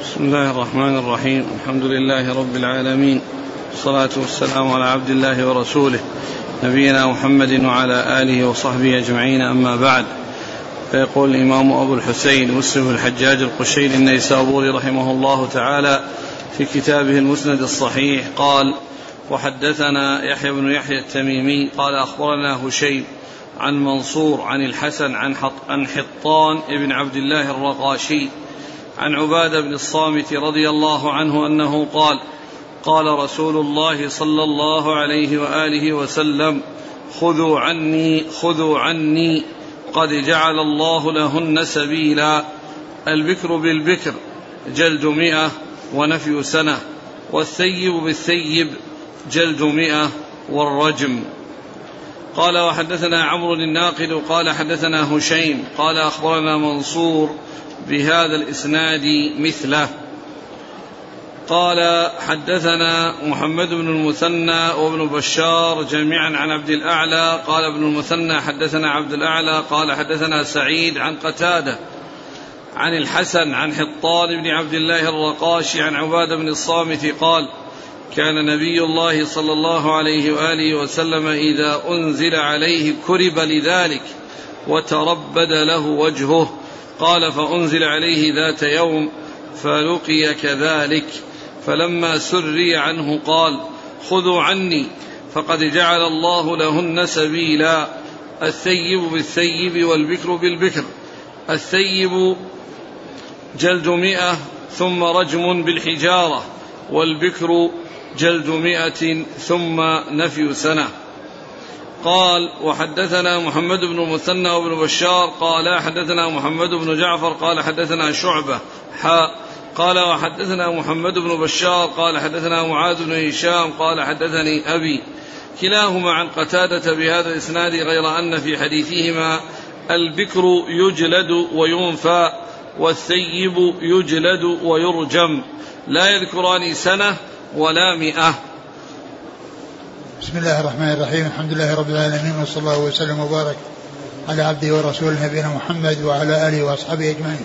بسم الله الرحمن الرحيم. الحمد لله رب العالمين، والصلاة والسلام على عبد الله ورسوله نبينا محمد وعلى آله وصحبه أجمعين، أما بعد. فيقول الإمام أبو الحسين مسلم الحجاج القشيري النيسابوري رحمه الله تعالى في كتابه المسند الصحيح قال: وحدثنا يحيى بن يحيى التميمي قال أخبرنا هشيم عن منصور عن الحسن عن حطان ابن عبد الله الرقاشي عن عبادة بن الصامت رضي الله عنه أنه قال: قال رسول الله صلى الله عليه وآله وسلم: خذوا عني قد جعل الله لهن سبيلا، البكر بالبكر جلد 100 ونفي سنة، والثيب بالثيب جلد 100 والرجم. قال: وحدثنا عمرو الناقد قال حدثنا هشيم قال أخبرنا منصور بهذا الإسناد مثله. قال: حدثنا محمد بن المثنى وابن بشار جميعا عن عبد الأعلى قال ابن المثنى حدثنا عبد الأعلى قال حدثنا سعيد عن قتادة عن الحسن عن حطان بن عبد الله الرقاشي عن عبادة بن الصامت قال: كان نبي الله صلى الله عليه وآله وسلم إذا أنزل عليه كرب لذلك وتربد له وجهه. قال: فأنزل عليه ذات يوم فلقي كذلك، فلما سري عنه قال: خذوا عني فقد جعل الله لهن سبيلا، الثيب بالثيب والبكر بالبكر، الثيب جلد 100 ثم رجم بالحجارة، والبكر جلد 100 ثم نفي سنة. قال: وحدثنا محمد بن المثنى وابن بشار قال حدثنا محمد بن جعفر قال حدثنا شعبة قال: وحدثنا محمد بن بشار قال حدثنا معاذ بن هشام قال حدثني أبي، كلاهما عن قتادة بهذا الإسناد، غير أن في حديثهما البكر يجلد وينفى والثيب يجلد ويرجم، لا يذكران سنة ولا 100. بسم الله الرحمن الرحيم. الحمد لله رب العالمين، وصلى الله وسلم وبارك على عبده ورسوله نبينا محمد وعلى آله وأصحابه أجمعين.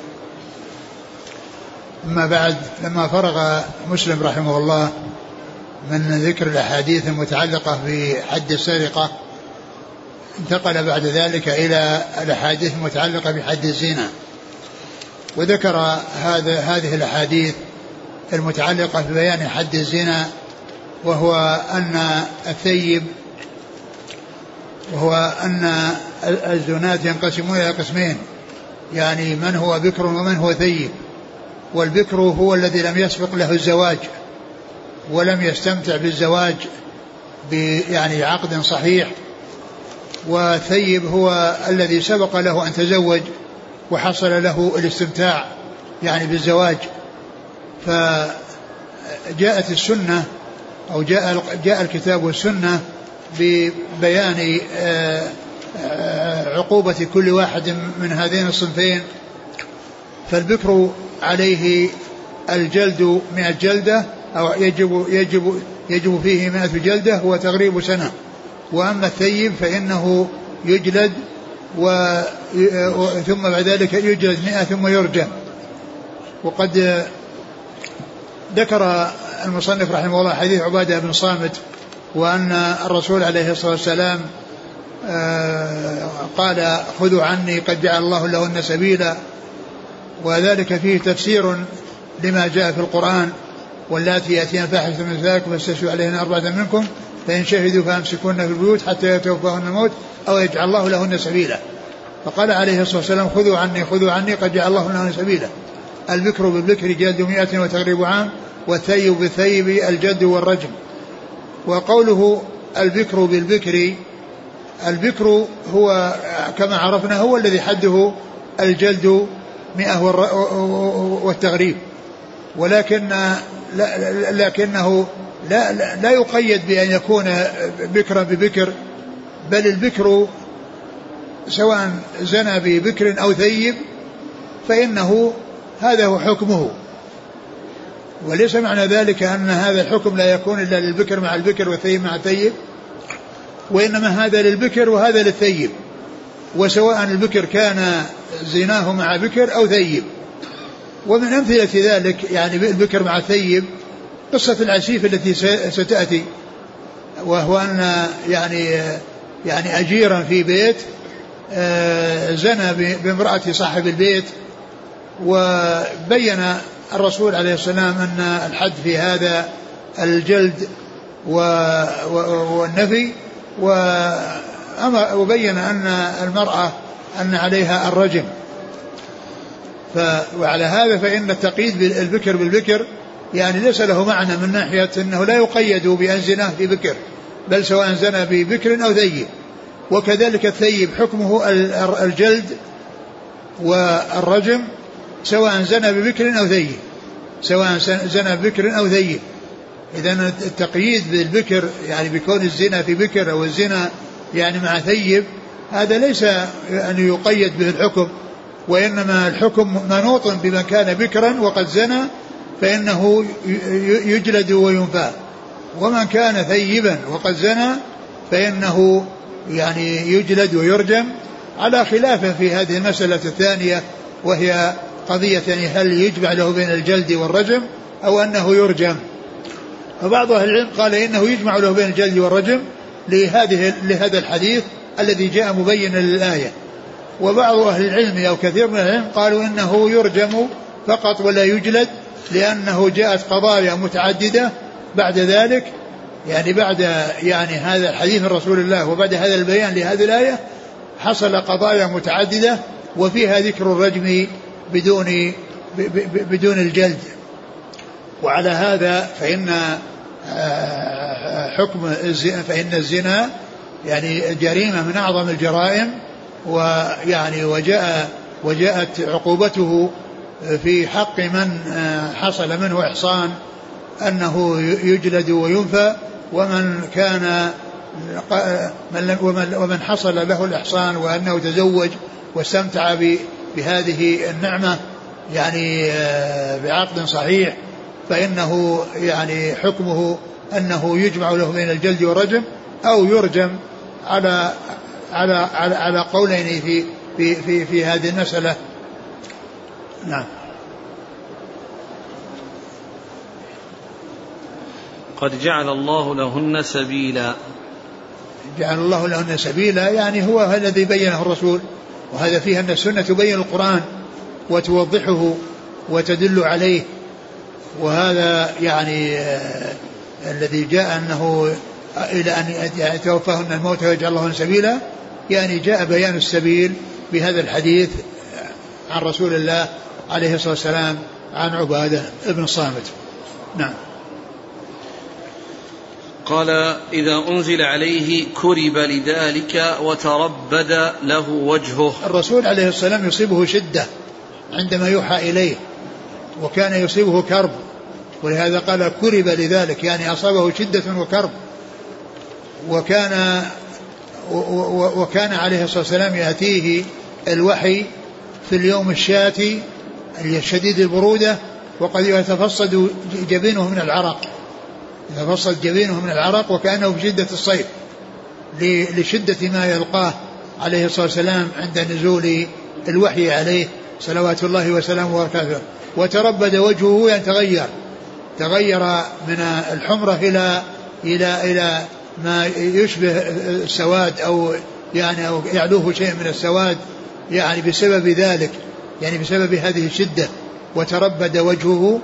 أما بعد، لما فرغ مسلم رحمه الله من ذكر الأحاديث المتعلقة بحد السرقة، انتقل بعد ذلك إلى الأحاديث المتعلقة بحد الزنا، وذكر هذه الأحاديث المتعلقة ببيان حد الزنا، وهو أن الزنات ينقسمون إلى قسمين، يعني من هو بكر ومن هو ثيب. والبكر هو الذي لم يسبق له الزواج ولم يستمتع بالزواج يعني عقد صحيح، والثيب هو الذي سبق له أن تزوج وحصل له الاستمتاع يعني بالزواج. فجاءت السنة أو جاء الكتاب والسنة ببيان عقوبة كل واحد من هذين الصنفين. فالبكر عليه الجلد 100 جلدة، أو يجب فيه 100 جلدة وتغريب سنة. وأما الثيب فإنه يجلد ثم بعد ذلك يجلد 100 ثم يرجم. وقد ذكر المصنف رحمه الله حديث عبادة بن صامت، وأن الرسول عليه الصلاة والسلام قال: خذوا عني قد جعل الله لهن سبيلا، وذلك فيه تفسير لما جاء في القرآن: واللاتي يأتين فاحشة من ذلك فاستشهدوا عليهن 4 منكم فإن شهدوا فأمسكوهن في البيوت حتى يتوفاهن الموت أو يجعل الله لهن سبيلا. فقال عليه الصلاة والسلام: خذوا عني قد جعل الله لهن سبيلا، البكر بالبكر جلد 100 وتغريب عام، والثيب بالثيب الجلد والرجم. وقوله البكر بالبكر، البكر هو كما عرفنا هو الذي حده الجلد 100 والتغريب، لكنه لا يقيد بأن يكون بكرا ببكر، بل البكر سواء زنى ببكر أو ثيب فإنه هذا هو حكمه، وليس معنى ذلك أن هذا الحكم لا يكون إلا للبكر مع البكر والثيب مع الثيب، وإنما هذا للبكر وهذا للثيب، وسواء البكر كان زناه مع بكر أو ثيب. ومن أمثلة ذلك يعني البكر مع الثيب قصة العسيف التي ستأتي، وهو أن يعني أجيرا في بيت زنى بامرأة صاحب البيت، وبين الرسول عليه السلام أن الحد في هذا الجلد والنفي، وبين أن المرأة أن عليها الرجم. وعلى هذا فإن التقييد بالبكر بالبكر يعني ليس له معنى من ناحية أنه لا يقيد بأن زناه ببكر، بل سواء زنى ببكر أو ثيب. وكذلك الثيب حكمه الجلد والرجم سواء زنى ببكر أو ثيب، سواء زنى ببكر أو ثيب. إذن التقييد بالبكر يعني بكون الزنا في بكر أو الزنا يعني مع ثيب هذا ليس أن يقيد به الحكم، وإنما الحكم منوط بمن كان بكرا وقد زنى فإنه يجلد وينفى، ومن كان ثيبا وقد زنى فإنه يعني يجلد ويرجم، على خلافه في هذه المسألة الثانية وهي قضية يعني هل يجمع له بين الجلد والرجم أو أنه يرجم. فبعض أهل العلم قال إنه يجمع له بين الجلد والرجم لهذا الحديث الذي جاء مبينا للآية. وبعض أهل العلم أو كثير من العلم قالوا إنه يرجم فقط ولا يجلد، لأنه جاءت قضايا متعددة بعد ذلك، يعني بعد يعني هذا الحديث من رسول الله وبعد هذا البيان لهذه الآية حصل قضايا متعددة وفيها ذكر الرجم بدون الجلد. وعلى هذا فإن الزنا يعني جريمة من أعظم الجرائم، ويعني وجاءت عقوبته في حق من حصل منه إحصان أنه يجلد وينفى، ومن حصل له الإحصان وأنه تزوج واستمتع بهذه النعمة يعني بعقد صحيح فإنه يعني حكمه أنه يجمع له بين الجلد والرجم أو يرجم على قولين في هذه المسألة. نعم. قد جعل الله لهن سبيلا. جعل الله لهن سبيلا يعني هو الذي بينه الرسول، وهذا فيه أن السنة تبين القرآن وتوضحه وتدل عليه. وهذا يعني الذي جاء أنه إلى أن يتوفاهن الموت ويجعل لهن سبيلا، يعني جاء بيان السبيل بهذا الحديث عن رسول الله عليه الصلاة والسلام عن عبادة ابن الصامت. نعم. قال إذا أنزل عليه كرب لذلك وتربد له وجهه. الرسول عليه السلام يصيبه شدة عندما يوحى إليه، وكان يصيبه كرب، ولهذا قال كرب لذلك يعني أصابه شدة وكرب. وكان عليه الصلاة والسلام يأتيه الوحي في اليوم الشاتي الشديد البرودة وقد يتفصد جبينه من العرق، يتفصد جبينه من العرق وكأنه في شدة الصيف لشدة ما يلقاه عليه الصلاة والسلام عند نزول الوحي عليه صلوات الله وسلامه وبركاته. وتربد وجهه يعني تغير من الحمرة إلى ما يشبه السواد أو يعلوه شيء من السواد يعني بسبب ذلك، يعني بسبب هذه الشدة. وتربد وجهه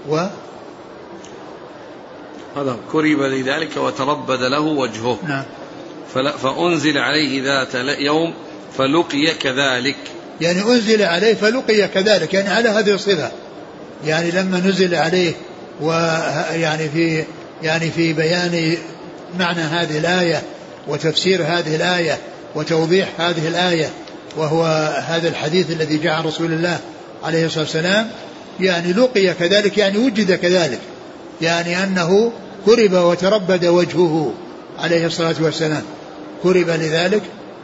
هذا كرب لذلك وتربد له وجهه. نعم. فأنزل عليه ذات يوم فلقي كذلك، يعني أنزل عليه فلقي كذلك يعني على هذه الصفة، يعني لما نزل عليه ويعني في بيان معنى هذه الآية وتفسير هذه الآية وتوضيح هذه الآية، وهو هذا الحديث الذي جاء عن رسول الله عليه الصلاة والسلام، يعني لقي كذلك يعني وجد كذلك، يعني أنه كرب وتربد وجهه عليه الصلاة والسلام، كرب لذلك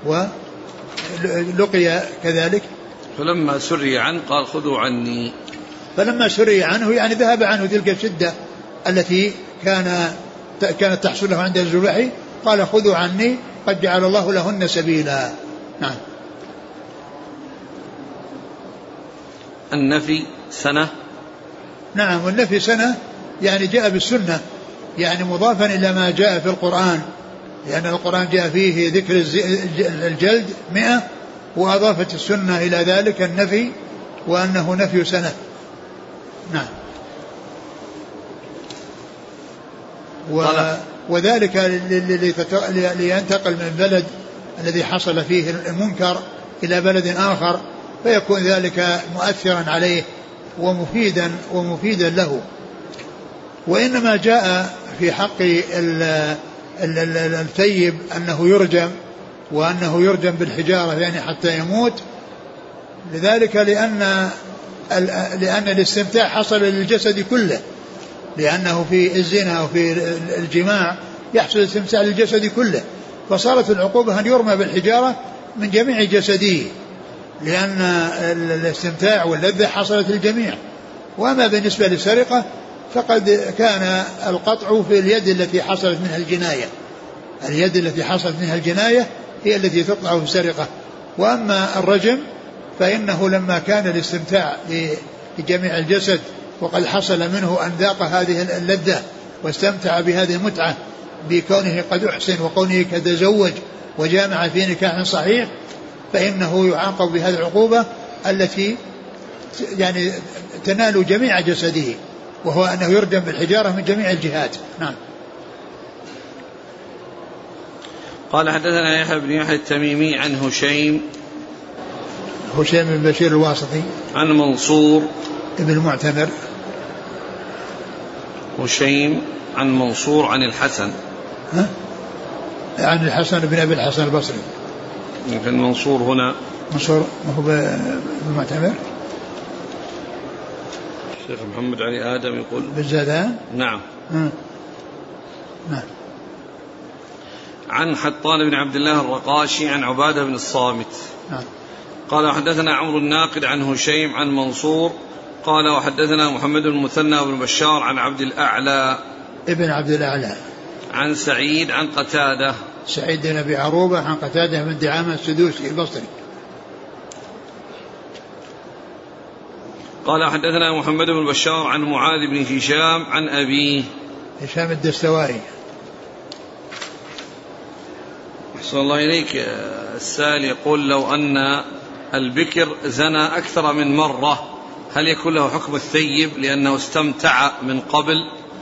ولقي كذلك. فلما سري عنه قال خذوا عني، فلما سري عنه يعني ذهب عنه تلك الشدة التي كانت تحصل له عند نزول الوحي، قال خذوا عني قد جعل الله لهن سبيلا. نعم. النفي سنة. نعم، والنفي سنة يعني جاء بالسنة، يعني مضافا إلى ما جاء في القرآن، لأن القرآن جاء فيه ذكر الجلد 100، وأضافت السنة إلى ذلك النفي، وأنه نفي سنة. نعم. وذلك لينتقل من البلد الذي حصل فيه المنكر إلى بلد آخر، فيكون ذلك مؤثرا عليه ومفيدا له. وإنما جاء في حق الثيب أنه يرجم، وأنه يرجم بالحجارة يعني حتى يموت، لذلك لأن الاستمتاع حصل للجسد كله، لأنه في الزنا وفي الجماع يحصل استمتاع للجسد كله، فصارت العقوبة أن يرمى بالحجارة من جميع جسده، لأن الاستمتاع واللذة حصلت للجميع. وأما بالنسبة للسرقة فقد كان القطع في اليد التي حصلت منها الجناية، اليد التي حصلت منها الجناية هي التي تقطع في السرقة. وأما الرجم فإنه لما كان الاستمتاع لجميع الجسد وقد حصل منه أن ذاق هذه اللذة واستمتع بهذه المتعة بكونه قد أحسن وكونه قد تزوج وجامع في نكاح صحيح، فإنه يعاقب بهذه العقوبة التي يعني تنال جميع جسده، وهو أنه يرجم بالحجارة من جميع الجهات. نعم. قال حدثنا يحيى بن يحيى التميمي عن هشيم بن بشير الواسطي عن منصور ابن المعتمر. هشيم عن منصور عن الحسن، عن الحسن بن أبي الحسن البصري. يمكن منصور هنا منصور هو بالمعتمر. الشيخ محمد علي آدم يقول بالزادان. نعم. نعم. عن حطان بن عبد الله الرقاشي عن عبادة بن الصامت. نعم. قال حدثنا عمرو الناقد عن هشيم عن منصور قال وحدثنا محمد بن المثنى وابن بشار عن عبد الأعلى ابن عبد الأعلى عن سعيد عن قتادة، سعيد بن أبي عروبة عن قتادة بن دعامة السدوسي البصري. قال حدثنا محمد بن بشار عن معاذ بن هشام عن أبيه هشام الدستوائي. أحسن الله إليك. السائل يقول لو أن البكر زنى أكثر من مرة هل يكون له حكم الثيب لأنه استمتع من قبل؟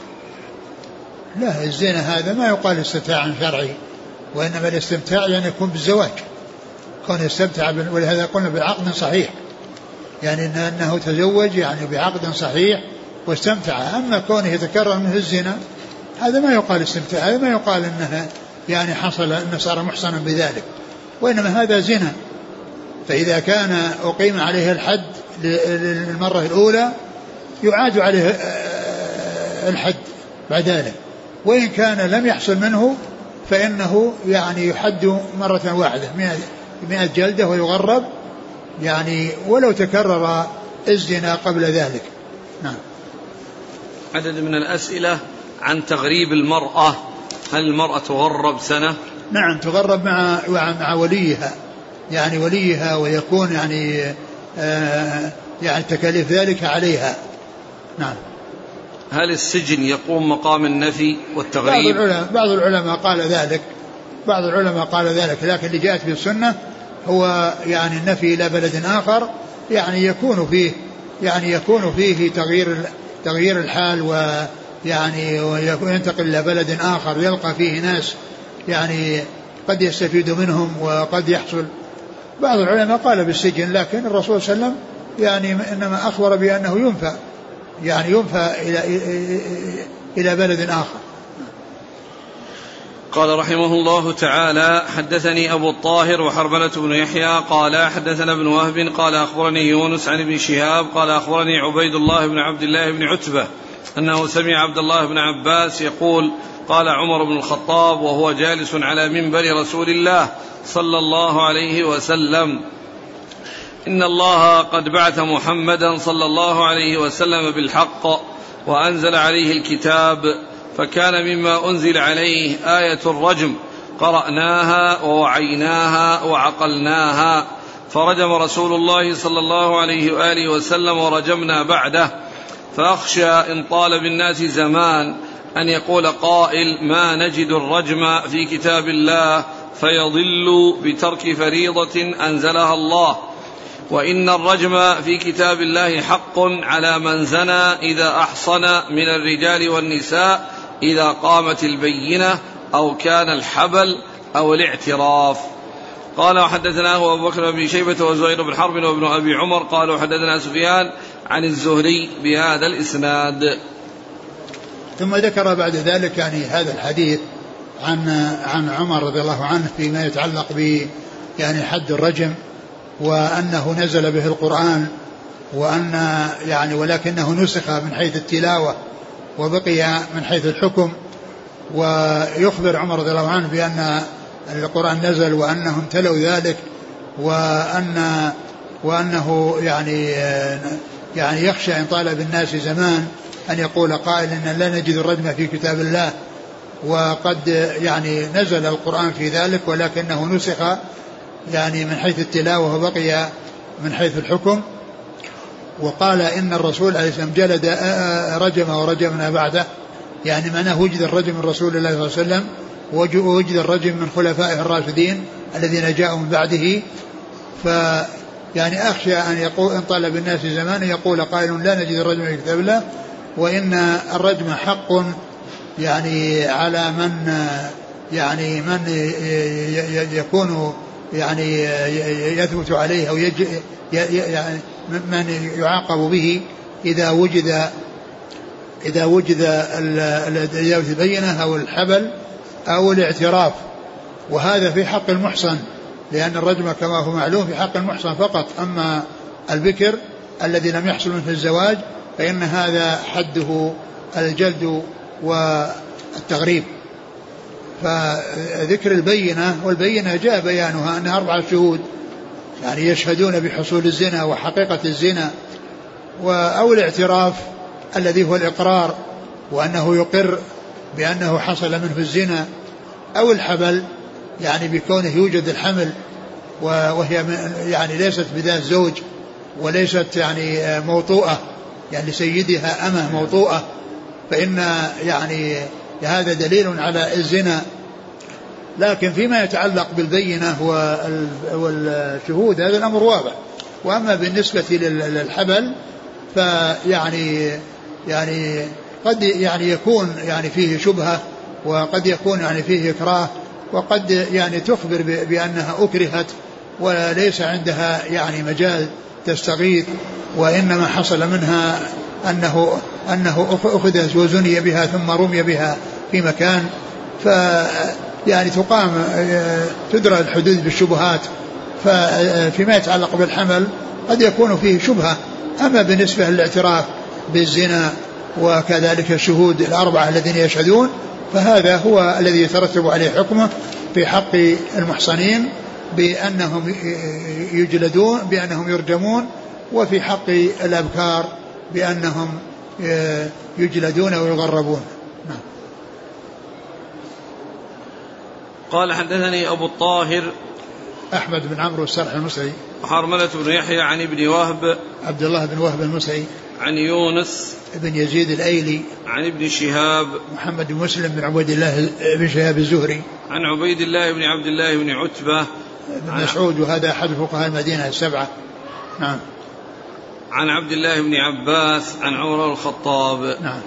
لا، الزنا هذا ما يقال استمتاع شرعي، وإنما الاستمتاع يعني يكون بالزواج، كون يستمتع ولهذا قلنا بعقد صحيح، يعني أنه تزوج يعني بعقد صحيح واستمتع. أما كونه يتكرر منه الزنا هذا ما يقال استمتاع، هذا ما يقال أنها يعني حصل أنه صار محصنا بذلك، وإنما هذا زنا. فإذا كان أقيم عليه الحد للمرة الأولى يعاد عليه الحد بعد ذلك، وإن كان لم يحصل منه فإنه يعني يحد مرة واحدة 100 جلدة ويغرب، يعني ولو تكرر الزنا قبل ذلك. نعم. عدد من الأسئلة عن تغريب المرأة، هل المرأة تغرب سنة؟ نعم، تغرب مع وليها، يعني وليها، ويكون يعني تكاليف ذلك عليها. نعم. هل السجن يقوم مقام النفي والتغريب؟ بعض العلماء قال ذلك، لكن اللي جاءت في السنة هو يعني النفي إلى بلد آخر، يعني يكون فيه تغيير الحال، ويعني وينتقل إلى بلد آخر يلقى فيه ناس يعني قد يستفيد منهم وقد يحصل. بعض العلماء قال بالسجن، لكن الرسول صلى الله عليه وسلم يعني إنما أخبر بأنه ينفى إلى بلد آخر. قال رحمه الله تعالى حدثني أبو الطاهر وحرملة بن يحيى قال حدثنا ابن وهب قال أخبرني يونس عن ابن شهاب قال أخبرني عبيد الله بن عبد الله بن عتبة أنه سمع عبد الله بن عباس يقول قال عمر بن الخطاب وهو جالس على منبر رسول الله صلى الله عليه وسلم إن الله قد بعث محمدا صلى الله عليه وسلم بالحق وأنزل عليه الكتاب، فكان مما أنزل عليه آية الرجم قرأناها ووعيناها وعقلناها، فرجم رسول الله صلى الله عليه وآله وسلم ورجمنا بعده، فأخشى إن طال بالناس زمان أن يقول قائل ما نجد الرجم في كتاب الله فيضل بترك فريضة أنزلها الله، وإن الرجم في كتاب الله حق على من زنى إذا أحصن من الرجال والنساء إذا قامت البينة أو كان الحبل أو الاعتراف. قال وحدثناه أبو بكر بن شيبة وزهير بن حرب وابن أبي عمر قال وحدثنا سفيان عن الزهري بهذا الإسناد. ثم ذكر بعد ذلك يعني هذا الحديث عن عمر رضي الله عنه فيما يتعلق ب يعني حد الرجم، وأنه نزل به القرآن، وأن يعني ولكنه نسخ من حيث التلاوة وبقي من حيث الحكم. ويخبر عمر رضي الله عنه بأن القرآن نزل وأنهم تلوا ذلك، وأنه يعني يخشى إن طال بالناس زمان أن يقول قائل إن لا نجد الرجم في كتاب الله، وقد يعني نزل القرآن في ذلك ولكنه نسخ يعني من حيث التلاوة وبقي من حيث الحكم. وقال إن الرسول عليه السلام جلد رجم ورجمنا بعده، يعني معناه وجد الرجم من رسول الله صلى الله عليه وسلم ووجد الرجم من خلفائه الراشدين الذين جاءوا من بعده. يعني أخشى أن يقول إن طال بالناس زمان يقول قائل لا نجد الرجم في كتاب الله، وإن الرجم حق يعني على من يكون يعني يثبت عليه أو يعني من يعاقب به إذا وجد البينة أو الحبل أو الاعتراف. وهذا في حق المحصن، لأن الرجم كما هو معلوم في حق المحصن فقط، أما البكر الذي لم يحصل منه الزواج فإن هذا حده الجلد والتغريب. فذكر البينة، والبينة جاء بيانها أنها 4 شهود يعني يشهدون بحصول الزنا وحقيقة الزنا، أو الاعتراف الذي هو الإقرار وأنه يقر بأنه حصل منه الزنا، أو الحبل يعني بكونه يوجد الحمل وهي يعني ليست بذات زوج وليست يعني موطوءة، يعني سيدها أمه موطوءة، فإن يعني هذا دليل على الزنا. لكن فيما يتعلق بالبينة والشهود هذا الأمر واضح. وأما بالنسبة للحبل فيعني قد يعني يكون يعني فيه شبهة، وقد يكون يعني فيه إكراه، وقد يعني تخبر بأنها أكرهت وليس عندها يعني مجال تستغيث، وإنما حصل منها أنه أخذت وزني بها ثم رمي بها في مكان، يعني تدرى الحدود بالشبهات. فيما يتعلق بالحمل قد يكون فيه شبهة. أما بالنسبة للاعتراف بالزنا وكذلك الشهود 4 الذين يشهدون فهذا هو الذي يترتب عليه حكمه في حق المحصنين بأنهم يجلدون، بأنهم يرجمون، وفي حق الأبكار بأنهم يجلدون ويغربون. قال حدثني أبو الطاهر أحمد بن عمرو السرح المصري، حرملة بن يحيى عن ابن وهب عبد الله بن وهب المصري، عن يونس بن يزيد الأيلي، عن ابن شهاب محمد بن مسلم بن عبيد الله بن شهاب الزهري، عن عبيد الله بن عبد الله بن عتبة بن مسعود، وهذا أحد فقهاء المدينة 7. نعم. عن عبد الله بن عباس عن عمر بن الخطاب. نعم.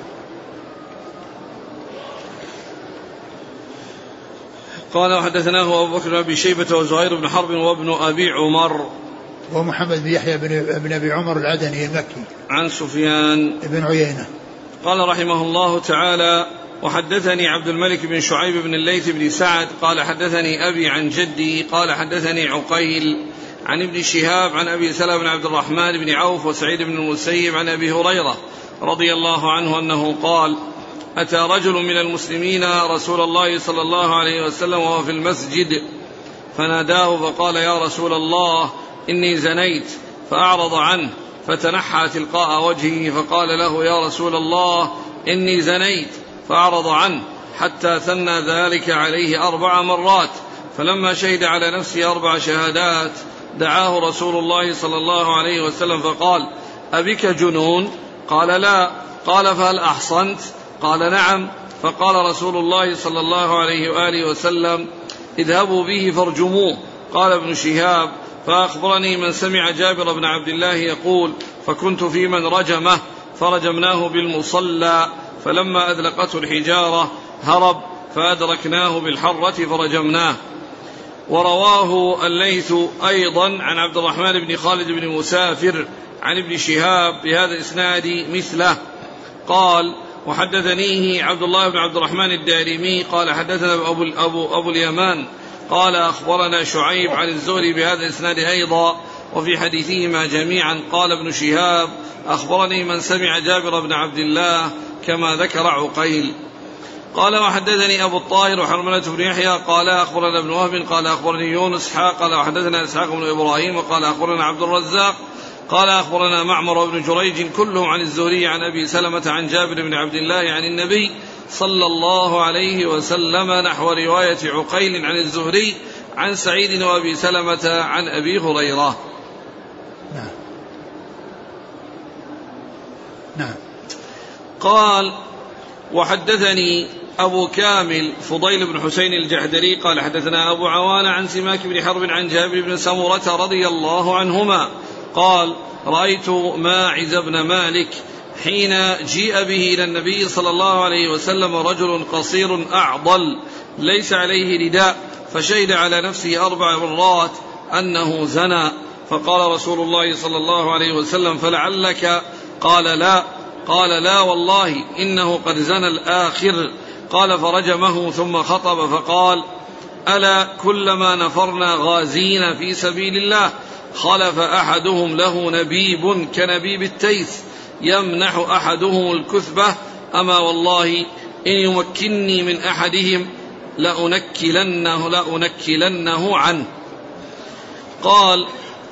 قال وحدثناه أبو بكر بن شيبة وزهير بن حرب وابن أبي عمر ومحمد بن يحيى بن أبي عمر العدني المكي، عن سفيان بن عيينة. قال رحمه الله تعالى وحدثني عبد الملك بن شعيب بن الليث بن سعد قال حدثني أبي عن جدي قال حدثني عقيل عن ابن شهاب عن أبي سلمة بن عبد الرحمن بن عوف وسعيد بن المسيب عن أبي هريرة رضي الله عنه أنه قال أتى رجل من المسلمين رسول الله صلى الله عليه وسلم وهو في المسجد فناداه فقال يا رسول الله إني زنيت، فأعرض عنه فتنحى تلقاء وجهه فقال له يا رسول الله إني زنيت، فأعرض عنه حتى ثنى ذلك عليه 4 مرات، فلما شهد على نفسه 4 شهادات دعاه رسول الله صلى الله عليه وسلم فقال: أبك جنون؟ قال: لا. قال: فهل أحصنت؟ قال: نعم. فقال رسول الله صلى الله عليه وآله وسلم: اذهبوا به فارجموه. قال ابن شهاب: فأخبرني من سمع جابر بن عبد الله يقول: فكنت في من رجمه فرجمناه بالمصلى، فلما أذلقته الحجارة هرب فأدركناه بالحرة فرجمناه. ورواه الليث أيضا عن عبد الرحمن بن خالد بن مسافر عن ابن شهاب بهذا الإسناد مثله. قال: وحدثنيه عبد الله بن عبد الرحمن الدارمي قال: حدثنا أبو اليمان قال: أخبرنا شعيب عن الزهري بهذا الإسناد أيضا، وفي حديثهما جميعا قال ابن شهاب: أخبرني من سمع جابر بن عبد الله كما ذكر عقيل. قال: وحدثني أبو الطاهر وحرملة بن يحيى قال: أخبرنا ابن وهب قال: أخبرني يونس قال: وحدثنا إسحاق بن إبراهيم قال: أخبرنا عبد الرزاق قال: أخبرنا معمر بن جريج كلهم عن الزهري عن أبي سلمة عن جابر بن عبد الله عن النبي صلى الله عليه وسلم نحو رواية عقيل عن الزهري عن سعيد وأبي سلمة عن أبي هريرة. نعم. قال: وحدثني أبو كامل فضيل بن حسين الجحدري قال: حدثنا أبو عوان عن سماك بن حرب عن جابر بن سمرة رضي الله عنهما قال: رأيت ماعز بن مالك حين جيء به إلى النبي صلى الله عليه وسلم رجل قصير أعضل ليس عليه رداء، فشهد على نفسه 4 مرات أنه زنى، فقال رسول الله صلى الله عليه وسلم: فلعلك؟ قال: لا. قال: لا والله إنه قد زنى الآخر. قال: فرجمه ثم خطب فقال: ألا كلما نفرنا غازين في سبيل الله خلف أحدهم له نبيب كنبيب التيس يمنح أحدهم الكثبة، أما والله إن يمكنني من أحدهم لأنكلنه عنه. قال: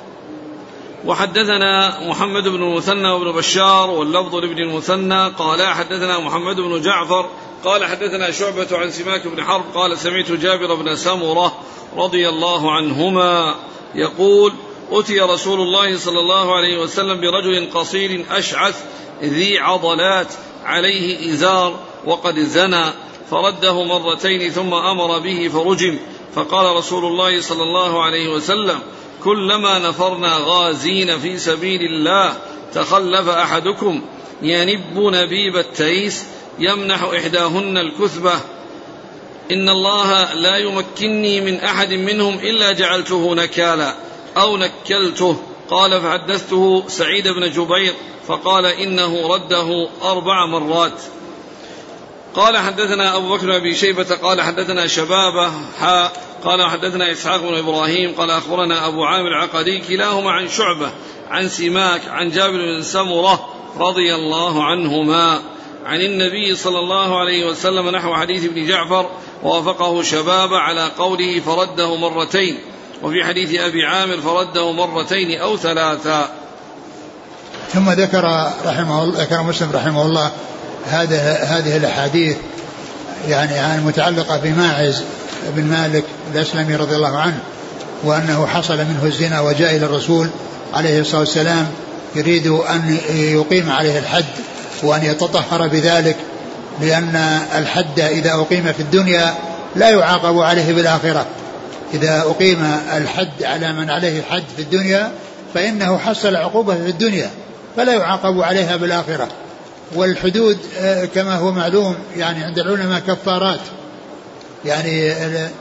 وحدثنا محمد بن المثنى وابن بشار واللفظ لابن المثنى قال: حدثنا محمد بن جعفر قال: حدثنا شعبة عن سماك بن حرب قال: سمعت جابر بن سمرة رضي الله عنهما يقول: أتي رسول الله صلى الله عليه وسلم برجل قصير أشعث ذي عضلات عليه إزار وقد زنى، فرده مرتين ثم أمر به فرجم، فقال رسول الله صلى الله عليه وسلم: كلما نفرنا غازين في سبيل الله تخلف أحدكم ينب نبيب التيس يمنح إحداهن الكثبة، إن الله لا يمكنني من أحد منهم إلا جعلته نكالا أو نكلته. قال: فحدثته سعيد بن جبير فقال: إنه رده 4 مرات. قال: حدثنا أبو بكر أبي شيبة قال: حدثنا شبابة قال: حدثنا إسحاق بن إبراهيم قال: أخبرنا أبو عامر العقدي كلاهما عن شعبة عن سماك عن جابر بن سمرة رضي الله عنهما عن النبي صلى الله عليه وسلم نحو حديث ابن جعفر، ووافقه شبابة على قوله فرده مرتين، وفي حديث أبي عامر فرده مرتين أو 3. ثم ذكر مسلم رحمه الله هذه الأحاديث يعني المتعلقة بماعز بن مالك الأسلمي رضي الله عنه، وأنه حصل منه الزنا وجاء إلى الرسول عليه الصلاة والسلام يريد أن يقيم عليه الحد وأن يتطهر بذلك، لأن الحد إذا أقيم في الدنيا لا يعاقب عليه بالآخرة. إذا أقيم الحد على من عليه حد في الدنيا فإنه حصل عقوبة في الدنيا فلا يعاقب عليها بالآخرة. والحدود كما هو معلوم يعني عند العلماء كفارات، يعني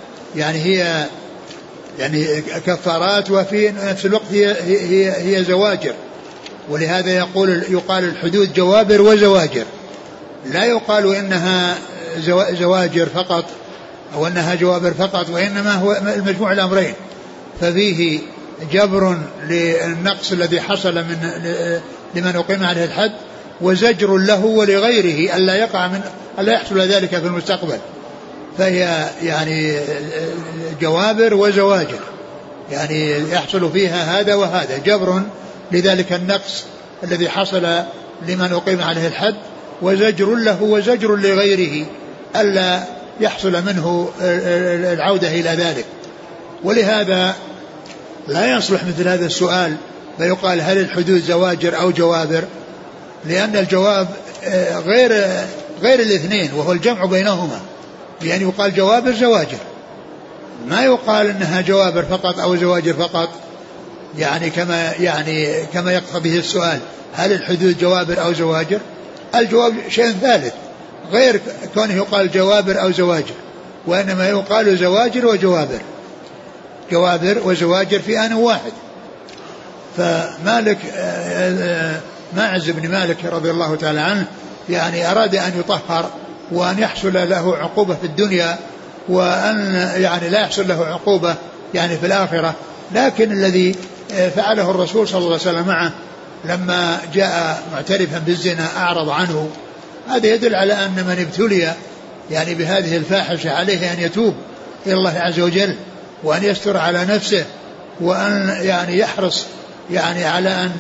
هي يعني كفارات وفي نفس الوقت هي زواجر، ولهذا يقال الحدود جوابر وزواجر، لا يقال إنها زواجر فقط أو أنها جوابر فقط، وإنما هو المجموع الأمرين، ففيه جبر للنقص الذي حصل لمن أقيم عليه الحد، وزجر له ولغيره ألا يحصل ذلك في المستقبل، فهي يعني جوابر وزواجر، يعني يحصل فيها هذا وهذا، جبر لذلك النقص الذي حصل لمن أقيم عليه الحد، وزجر له وزجر لغيره ألا يحصل منه العودة إلى ذلك. ولهذا لا يصلح مثل هذا السؤال فيقال هل الحدود زواجر أو جوابر، لأن الجواب غير الاثنين وهو الجمع بينهما، يعني يقال جوابر زواجر، ما يقال انها جوابر فقط او زواجر فقط، يعني كما يقتضي السؤال هل الحدود جوابر او زواجر. الجواب شيء ثالث غير كونه يقال جوابر او زواجر، وانما يقال زواجر وجوابر، جوابر وزواجر في آن واحد. فمالك ماعز بن مالك رضي الله تعالى عنه يعني أراد أن يطهر وأن يحصل له عقوبة في الدنيا، وأن يعني لا يحصل له عقوبة يعني في الآخرة، لكن الذي فعله الرسول صلى الله عليه وسلم معه لما جاء معترفا بالزنا أعرض عنه. هذا يدل على أن من ابتلي يعني بهذه الفاحشة عليه أن يتوب إلى الله عز وجل، وأن يستر على نفسه، وأن يعني يحرص يعني على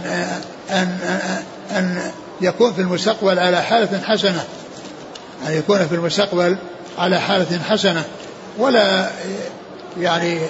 أن يكون في المستقبل على حالة حسنة، أن يكون في المستقبل على حالة حسنة، ولا يعني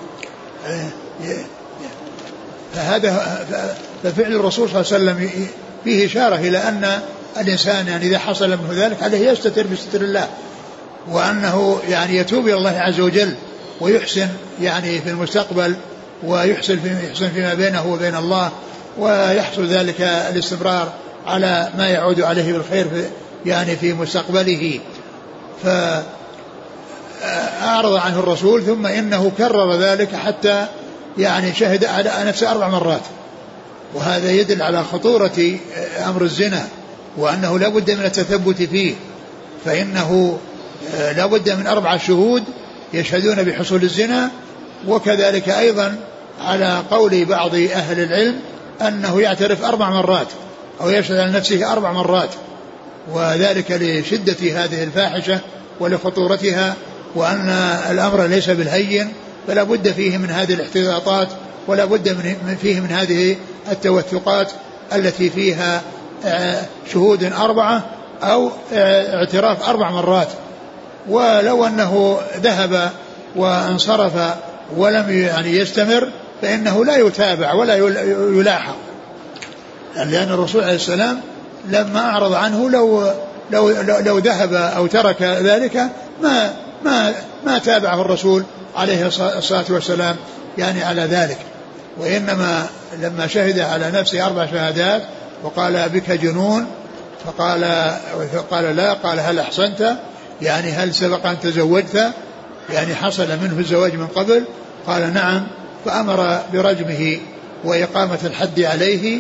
ففعل الرسول صلى الله عليه وسلم فيه إشارة إلى أن الإنسان يعني إذا حصل منه ذلك عليه يستتر بستر الله، وأنه يعني يتوب إلى الله عز وجل ويحسن يعني في المستقبل، ويحسن فيما بينه وبين الله، ويحصل ذلك الاستمرار على ما يعود عليه بالخير يعني في مستقبله. فأعرض عنه الرسول، ثم إنه كرر ذلك حتى يعني شهد على نفسه 4 مرات، وهذا يدل على خطورة أمر الزنا، وأنه لا بد من التثبت فيه، فإنه لا بد من 4 شهود يشهدون بحصول الزنا. وكذلك أيضا على قول بعض أهل العلم أنه يعترف 4 مرات أو يشهد على نفسه 4 مرات، وذلك لشدة هذه الفاحشة ولخطورتها، وأن الأمر ليس بالهين، فلا بد فيه من هذه الاحتياطات، ولا بد فيه من هذه التوثقات التي فيها شهود 4 أو اعتراف 4 مرات. ولو أنه ذهب وانصرف ولم يعني يستمر فإنه لا يتابع ولا يلاحق، لأن الرسول عليه السلام لما أعرض عنه لو ذهب أو ترك ذلك ما تابعه الرسول عليه الصلاة والسلام يعني على ذلك، وإنما لما شهد على نفسه 4 شهادات وقال بك جنون، فقال لا، قال هل أحسنت، يعني هل سبق أن تزوجت، يعني حصل منه الزواج من قبل، قال نعم، فأمر برجمه وإقامة الحد عليه،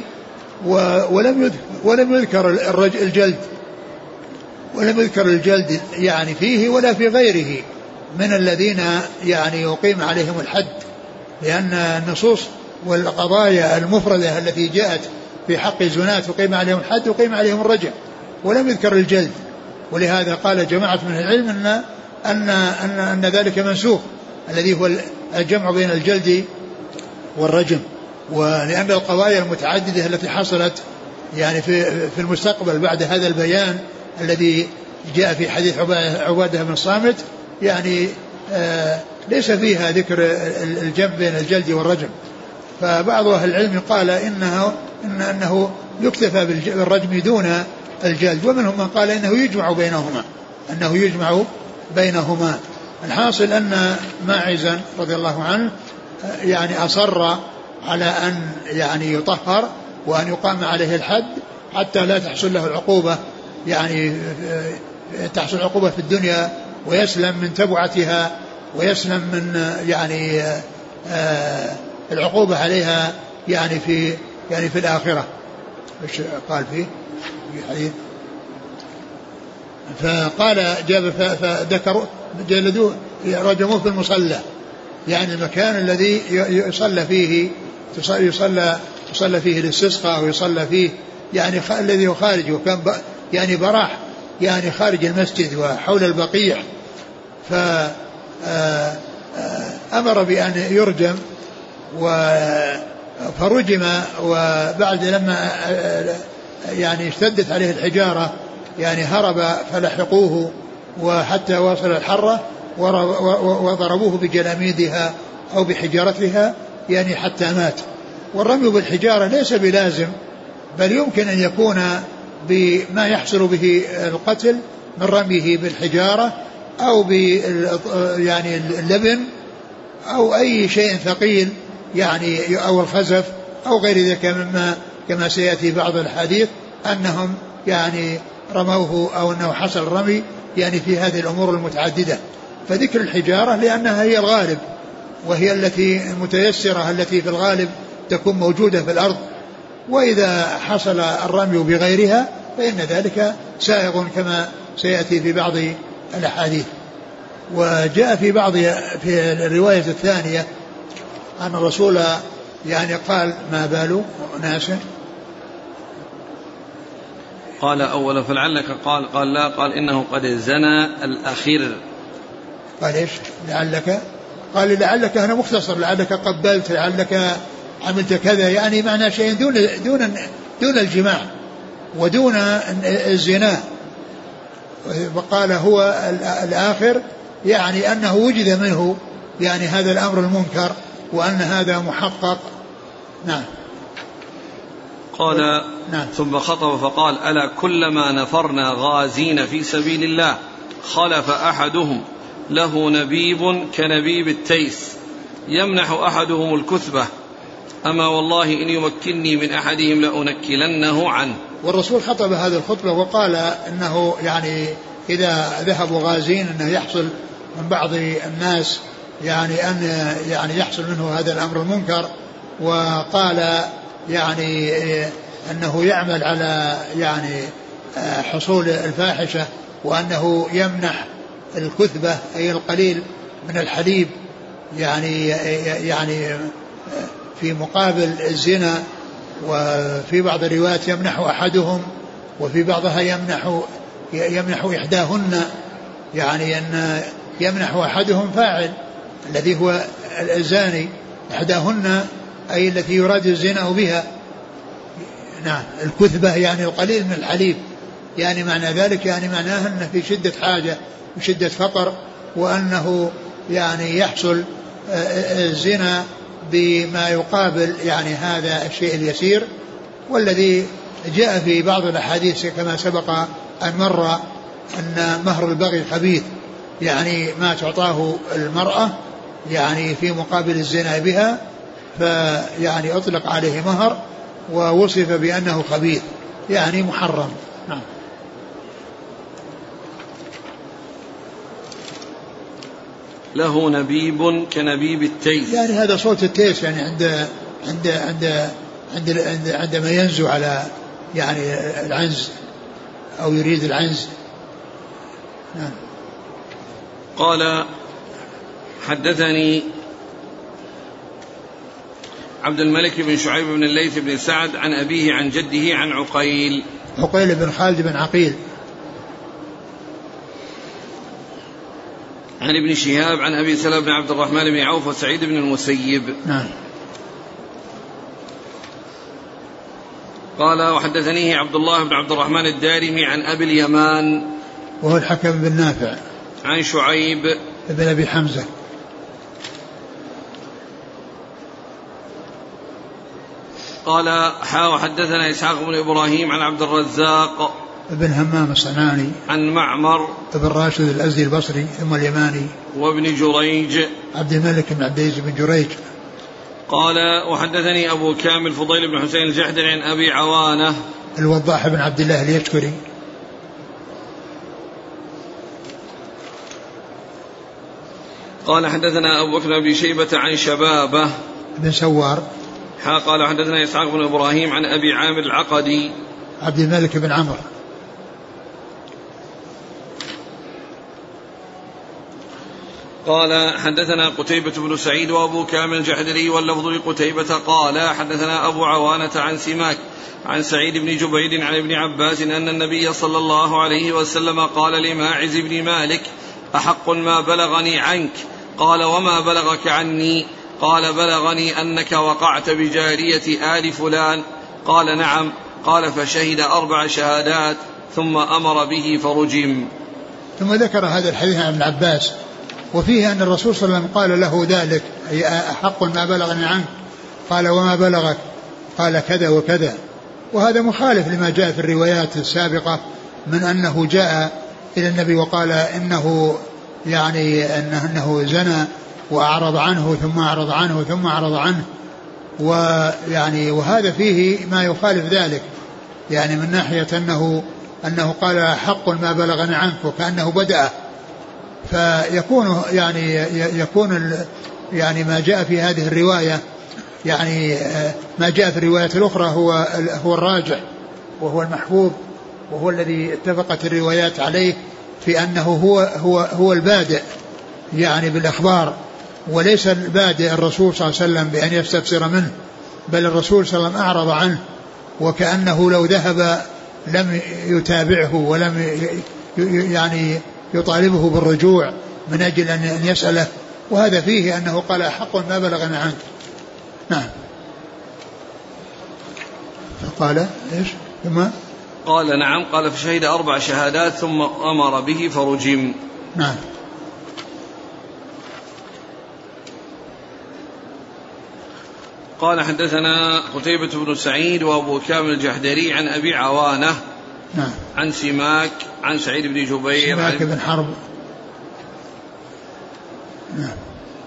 ولم يذكر الجلد، ولم يذكر الجلد يعني فيه ولا في غيره من الذين يعني يقيم عليهم الحد، لأن النصوص والقضايا المفردة التي جاءت في حق الزناة تقيم عليهم الحد وقيم عليهم الرجم، ولم يذكر الجلد. ولهذا قال جماعة من العلم أن ذلك منسوخ، الذي هو الجمع بين الجلد والرجم، ولأن القضايا المتعددة التي حصلت يعني في المستقبل بعد هذا البيان الذي جاء في حديث عبادة بن الصامت يعني ليس فيها ذكر الجمع بين الجلد والرجم. فبعض أهل العلم قال إنه يكتفى بالرجم دون الجلد، ومنهم من قال إنه يجمع بينهما. الحاصل أن ماعزا رضي الله عنه يعني أصر على أن يعني يطهر وأن يقام عليه الحد حتى لا تحصل له العقوبة، يعني تحصل العقوبة في الدنيا ويسلم من تبعتها ويسلم من يعني العقوبة عليها يعني في الآخرة. ايش قال فيه في حديث؟ فقال فذكروا جلدوه رجموه في المصلى، يعني المكان الذي يصلى فيه الاستسقاء او يصلى فيه يعني الذي هو خارج، وكان يعني براح يعني خارج المسجد وحول البقيع، فأمر بأن يرجم فرجم. وبعد لما يعني اشتدت عليه الحجارة يعني هرب فلحقوه وحتى وصل الحرة وضربوه بجلاميدها أو بحجارتها يعني حتى مات. والرمي بالحجارة ليس بلازم، بل يمكن أن يكون بما يحصل به القتل من رميه بالحجارة أو يعني اللبن أو أي شيء ثقيل يعني أو الخزف أو غير ذلك مما كما سيأتي بعض الحديث أنهم يعني رموه أو أنه حصل رمي يعني في هذه الأمور المتعددة. فذكر الحجارة لأنها هي الغالب وهي التي المتيسرة التي في الغالب تكون موجودة في الأرض، وإذا حصل الرمي بغيرها فإن ذلك سائغ كما سيأتي في بعض الأحاديث. وجاء في الرواية الثانية أن الرسول يعني قال ما بال ناس قال أول فلعلك قال لا، قال إنه قد زنى الأخير. قال إيش لعلك؟ قال لعلك هنا مختصر، لعلك قبلت، لعلك عملت كذا، يعني معنى شيء دون الجماع ودون الزنا. وقال هو الآخر يعني أنه وجد منه يعني هذا الأمر المنكر وأن هذا محقق. نعم. قال نعم. ثم خطب فقال ألا كلما نفرنا غازين في سبيل الله خلف أحدهم له نبيب كنبيب التيس يمنح أحدهم الكثبة أما والله إن يمكنني من أحدهم لأنكلنه عنه. والرسول خطب هذه الخطبة وقال أنه يعني إذا ذهبوا غازين أنه يحصل من بعض الناس يعني أن يعني يحصل منه هذا الأمر المنكر، وقال يعني أنه يعمل على يعني حصول الفاحشة، وأنه يمنح الكثبة أي القليل من الحليب يعني في مقابل الزنا. وفي بعض الروايات يمنح أحدهم، وفي بعضها يمنح إحداهن، يعني أن يمنح أحدهم فاعل الذي هو الزاني، إحداهن أي التي يراد الزنا بها. نعم. الكثبة يعني القليل من الحليب، يعني معنى ذلك يعني معناه أنه في شدة حاجة وشدة فقر، وأنه يعني يحصل الزنا بما يقابل يعني هذا الشيء اليسير. والذي جاء في بعض الأحاديث كما سبق أن مر أن مهر البغي خبيث، يعني ما تعطاه المرأة يعني في مقابل الزنا بها فيعني أطلق عليه مهر ووصف بأنه خبيث يعني محرم. نعم. له نبيب كنبيب التيس، يعني هذا صوت التيس يعني عندما ينزو على يعني العنز أو يريد العنز. نعم. قال حدثني عبد الملك بن شعيب بن الليث بن سعد عن أبيه عن جده عن عقيل بن خالد بن عقيل عن ابن شهاب عن أبي سلمة بن عبد الرحمن بن عوف وسعيد بن المسيب. نعم. قال وحدثنيه عبد الله بن عبد الرحمن الدارمي عن أبي اليمان وهو الحكم بن نافع عن شعيب بن أبي حمزة. قال وحدثنا إسحاق بن إبراهيم عن عبد الرزاق ابن همام الصنعاني عن معمر ابن راشد الأزدي البصري ثم اليماني وابن جريج عبد الملك بن عبد العزيز بن جريج. قال وحدثني أبو كامل فضيل بن حسين الجحدري عن أبي عوانة الوضاح بن عبد الله اليشكري. قال حدثنا أبو بكر بن شيبة عن شبابه بن سوار. قال حدثنا إسحاق بن إبراهيم عن أبي عامر العقدي عبد الملك بن عمرو. قال حدثنا قتيبة بن سعيد وأبو كامل الجحدري واللفظ لقتيبة قال حدثنا أبو عوانة عن سماك عن سعيد بن جبير عن ابن عباس أن النبي صلى الله عليه وسلم قال لماعز بن مالك أحق ما بلغني عنك؟ قال وما بلغك عني؟ قال بلغني أنك وقعت بجارية آل فلان. قال نعم. قال فشهد 4 شهادات ثم أمر به فرجم. ثم ذكر هذا الحديث عن ابن عباس وفيه أن الرسول صلى الله عليه وسلم قال له ذلك أي أحق ما بلغني عنك. قال وما بلغك؟ قال كذا وكذا. وهذا مخالف لما جاء في الروايات السابقة من أنه جاء إلى النبي وقال إنه يعني أنه زنى وأعرض عنه ثم أعرض عنه ثم أعرض عنه، ويعني وهذا فيه ما يخالف ذلك، يعني من ناحية أنه قال حق ما بلغني عنك وكأنه بدأ، فيكون يعني ما جاء في هذه الرواية يعني ما جاء في الرواية الأخرى هو الراجح وهو المحبوب وهو الذي اتفقت الروايات عليه في أنه هو البادئ يعني بالأخبار، وليس البادئ الرسول صلى الله عليه وسلم بأن يستفسر منه، بل الرسول صلى الله عليه وسلم أعرض عنه، وكأنه لو ذهب لم يتابعه ولم يعني يطالبه بالرجوع من أجل أن يسأله، وهذا فيه أنه قال حق ما بلغنا عنك. نعم. فقال إيش؟ ثم قال نعم. قال فشهد 4 شهادات ثم أمر به فرجم. نعم. قال حدثنا قتيبة بن سعيد وأبو كامل الجحدري عن أبي عوانة نعم. عن سماك عن سعيد بن جبير سماك بن حرب. نعم.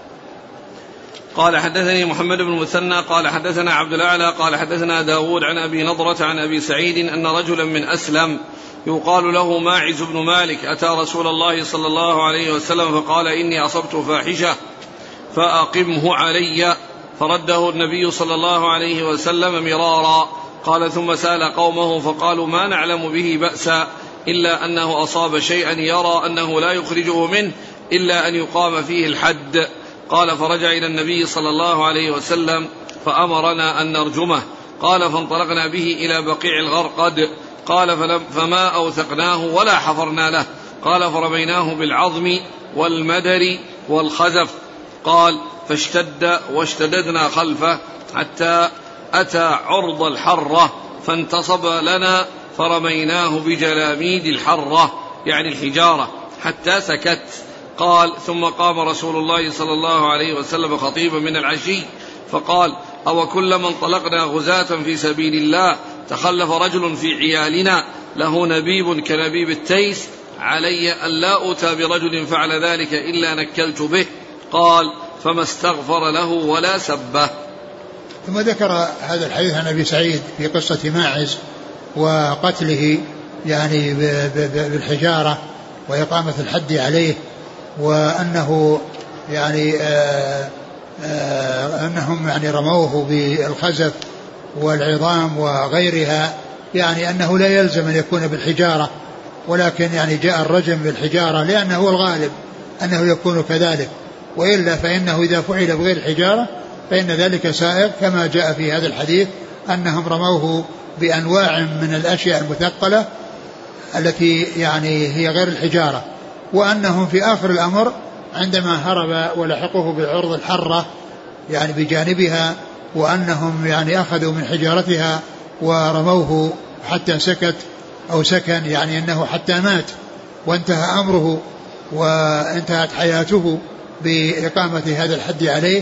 قال حدثني محمد بن المثنى قال حدثنا عبد الأعلى قال حدثنا داود عن أبي نضرة عن أبي سعيد أن رجلا من أسلم يقال له ماعز بن مالك أتى رسول الله صلى الله عليه وسلم فقال إني أصبت فاحشة فأقمه علي، فرده النبي صلى الله عليه وسلم مرارا. قال ثم سأل قومه فقالوا ما نعلم به بأسا إلا أنه أصاب شيئا يرى أنه لا يخرجه منه إلا أن يقام فيه الحد. قال فرجع إلى النبي صلى الله عليه وسلم فأمرنا أن نرجمه. قال فانطلقنا به إلى بقيع الغرقد. قال فما أوثقناه ولا حفرنا له. قال فرميناه بالعظم والمدر والخزف. قال فاشتد واشتددنا خلفه حتى أتى عرض الحرة فانتصب لنا فرميناه بجلاميد الحرة يعني الحجارة حتى سكت. قال ثم قام رسول الله صلى الله عليه وسلم خطيبا من العشي فقال أو كلما انطلقنا غزاة في سبيل الله تخلف رجل في عيالنا له نبيب كنبيب التيس علي أن لا أتى برجل فعل ذلك إلا نكلت به. قال فما استغفر له ولا سبه. ثم ذكر هذا الحديث عن أبي سعيد في قصة ماعز وقتله يعني بالحجارة وإقامة الحد عليه، وأنه يعني أنهم يعني رموه بالخزف والعظام وغيرها، يعني أنه لا يلزم أن يكون بالحجارة، ولكن يعني جاء الرجم بالحجارة لأنه هو الغالب أنه يكون كذلك، وإلا فإنه إذا فعل بغير الحجارة فإن ذلك سائغ كما جاء في هذا الحديث أنهم رموه بأنواع من الأشياء المثقلة التي يعني هي غير الحجارة، وأنهم في آخر الأمر عندما هرب ولحقوه بالعرض الحرة يعني بجانبها، وأنهم يعني أخذوا من حجارتها ورموه حتى سكت أو سكن، يعني أنه حتى مات وانتهى أمره وانتهت حياته بإقامة هذا الحد عليه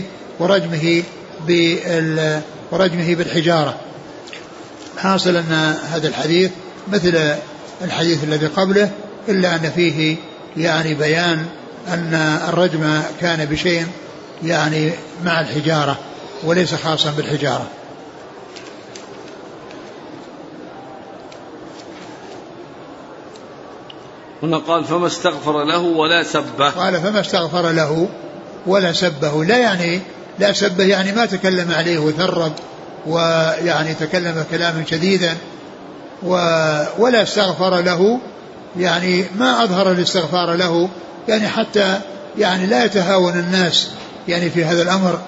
ورجمه بالحجارة. حاصل أن هذا الحديث مثل الحديث الذي قبله، إلا أن فيه يعني بيان أن الرجم كان بشيء يعني مع الحجارة وليس خاصا بالحجارة. هنا قال فما استغفر له ولا سبه. قال فما استغفر له ولا سبه، لا يعني لا سبه يعني ما تكلم عليه وثرب ويعني تكلم كلاما شديدا، ولا استغفر له يعني ما أظهر الاستغفار له، يعني حتى يعني لا يتهاون الناس يعني في هذا الأمر،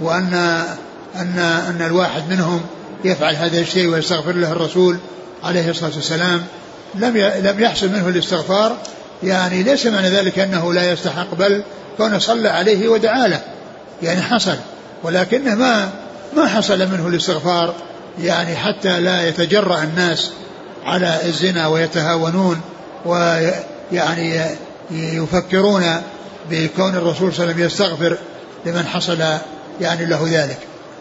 وأن الواحد منهم يفعل هذا الشيء ويستغفر له الرسول عليه الصلاة والسلام لم يحصل منه الاستغفار، يعني ليس معنى ذلك أنه لا يستحق، بل كونه صلى عليه ودعا له يعني حصل، ولكنه ما حصل منه الاستغفار يعني حتى لا يتجرأ الناس على الزنا ويتهاونون ويعني يفكرون بكون الرسول صلى الله عليه وسلم يستغفر لمن حصل يعني له ذلك.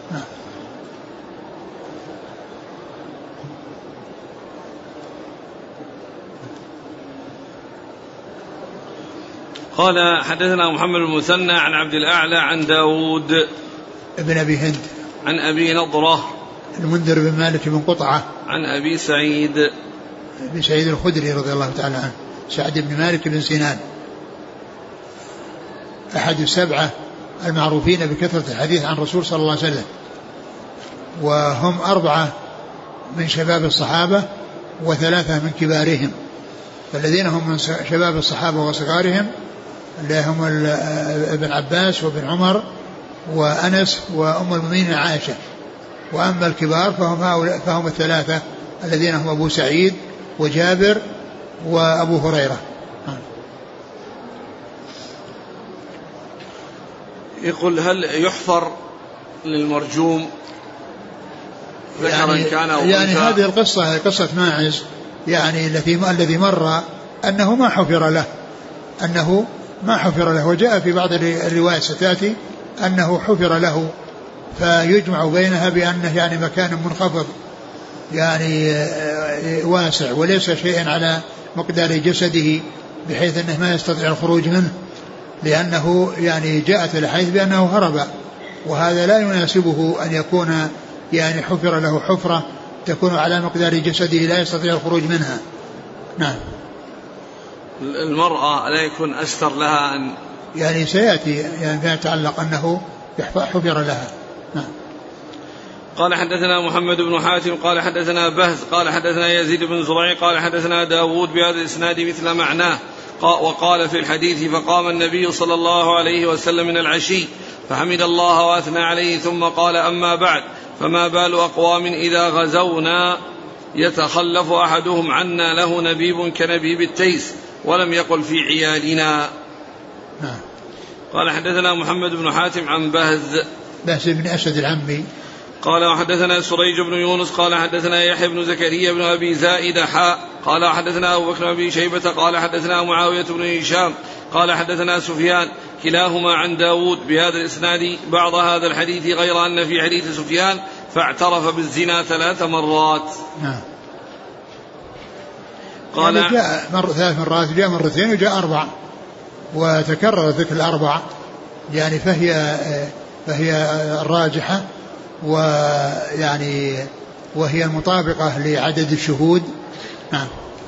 قال حدثنا محمد بن المثنى عن عبد الأعلى عن داود ابن أبي هند عن أبي نضرة المنذر بن مالك بن قطعة عن أبي سعيد بن سعيد الخدري رضي الله تعالى عنه سعد بن مالك بن سنان أحد السبعة المعروفين بكثرة الحديث عن الرسول صلى الله عليه وسلم، وهم 4 من شباب الصحابة و3 من كبارهم، فالذين هم من شباب الصحابة وصغارهم اللي هم ابن عباس وابن عمر وأنس وأم المؤمنين عائشة، وأما الكبار فهم 3 الذين هم أبو سعيد وجابر وأبو هريرة. يقول هل يحفر للمرجوم ذكرا كان أو يعني هذه القصة قصة ماعز يعني الذي مر أنه ما حفر له وجاء في بعض الروايات ستأتي أنه حفر له، فيجمع بينها بأنه يعني مكان منخفض يعني واسع وليس شيئا على مقدار جسده بحيث أنه ما يستطيع الخروج منه، لأنه يعني جاءت الحديث بأنه هرب، وهذا لا يناسبه أن يكون يعني حفر له حفرة تكون على مقدار جسده لا يستطيع الخروج منها. نعم. المرأة لا يكون أستر لها أن يعني سيأتي يعني فيما يتعلق أنه حفر لها. نعم. قال حدثنا محمد بن حاتم قال حدثنا بهز قال حدثنا يزيد بن زريع قال حدثنا داود بهذا الإسناد مثل معناه، وقال في الحديث فقام النبي صلى الله عليه وسلم من العشي فحمد الله وأثنى عليه ثم قال أما بعد فما بال أقوام إذا غزونا يتخلف أحدهم عنا له نبيب كنبيب التيس ولم يقل في عيالنا. قال حدثنا محمد بن حاتم عن بهز بن أسد العمي قال وحدثنا سريج بن يونس قال حدثنا يحيى بن زكريا بن أبي زائدة قال حدثنا أبو بكر بن شيبة قال حدثنا معاوية بن هشام قال حدثنا سفيان كلاهما عن داود بهذا الإسناد بعض هذا الحديث غير أن في حديث سفيان فاعترف بالزنا 3 مرات. قال يعني جاء 3 مرات جاء 2 مرتين وجاء 4 وتكرر ذكر 4 يعني فهي الراجحة ويعني وهي المطابقة لعدد الشهود. نعم.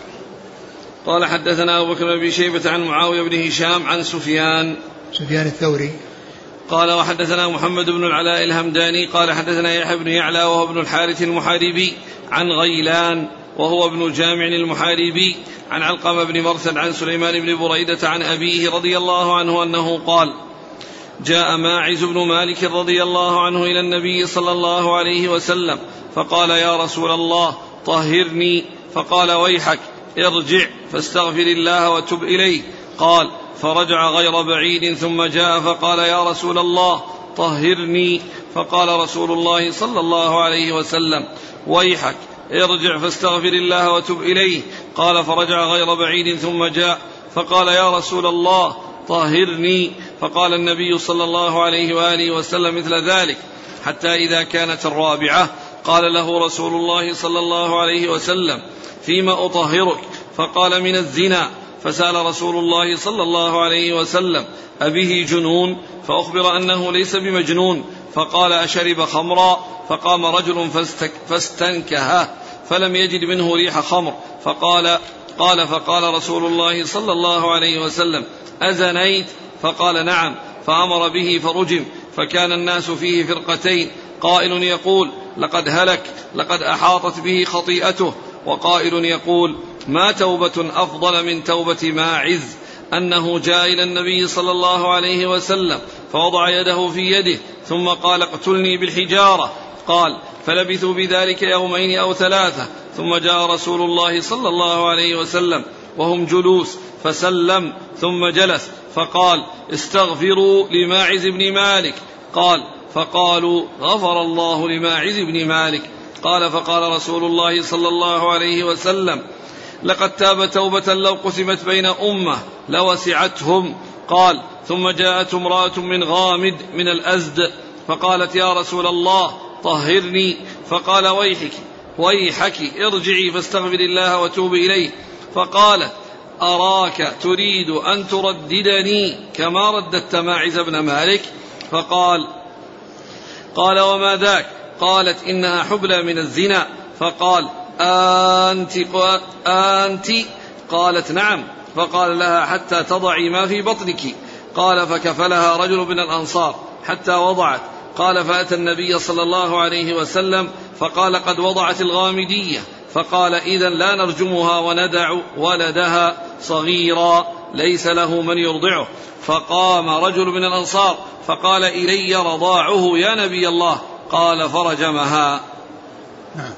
قال حدثنا أبو بكر بن شيبة عن معاوية بن هشام عن سفيان الثوري قال وحدثنا محمد بن العلاء الهمداني قال حدثنا يحيى بن يعلى وهو ابن الحارث المحاربي عن غيلان وهو ابن جامع المحاربي عن علقمة بن مرثد عن سليمان بن بريدة عن أبيه رضي الله عنه أنه قال جاء ماعز بن مالك رضي الله عنه إلى النبي صلى الله عليه وسلم فقال يا رسول الله طهرني، فقال ويحك ارجع فاستغفر الله وتب إليه. قال فرجع غير بعيد ثم جاء فقال يا رسول الله طهرني، فقال رسول الله صلى الله عليه وسلم ويحك ارجع فاستغفر الله وتب إليه. قال فرجع غير بعيد ثم جاء فقال يا رسول الله طهرني، فقال النبي صلى الله عليه وآله وسلم مثل ذلك حتى إذا كانت 4 قال له رسول الله صلى الله عليه وسلم فيما أطهرك؟ فقال من الزنا. فسأل رسول الله صلى الله عليه وسلم أبه جنون؟ فأخبر أنه ليس بمجنون. فقال أشرب خمرا؟ فقام رجل فاستنكها فلم يجد منه ريح خمر فقال رسول الله صلى الله عليه وسلم أزنيت؟ فقال نعم. فأمر به فرجم. فكان الناس فيه فرقتين، قائل يقول لقد هلك لقد أحاطت به خطيئته، وقائل يقول ما توبة أفضل من توبة ماعز أنه جاء إلى النبي صلى الله عليه وسلم فوضع يده في يده ثم قال اقتلني بالحجارة. قال فلبثوا بذلك 2 أو 3 ثم جاء رسول الله صلى الله عليه وسلم وهم جلوس فسلم ثم جلس فقال استغفروا لماعز بن مالك. قال فقالوا غفر الله لماعز بن مالك. قال فقال رسول الله صلى الله عليه وسلم لقد تاب توبة لو قسمت بين أمة لوسعتهم. قال: ثم جاءت امرأة من غامد من الأزد فقالت: يا رسول الله طهرني. فقال: ويحك ارجعي فاستغفر الله وتوبي إليه. فقالت: أراك تريد أن ترددني كما رددت ماعز بن مالك؟ قال: وما ذاك؟ قالت: إنها حبلى من الزنا. فقال: أنت؟ قالت: نعم. فقال لها: حتى تضعي ما في بطنك. قال: فكفلها رجل من الأنصار حتى وضعت. قال: فأتى النبي صلى الله عليه وسلم فقال: قد وضعت الغامدية. فقال: إذن لا نرجمها وندع ولدها صغيرا ليس له من يرضعه. فقام رجل من الأنصار فقال: إلي رضاعه يا نبي الله. قال: فرجمها. نعم.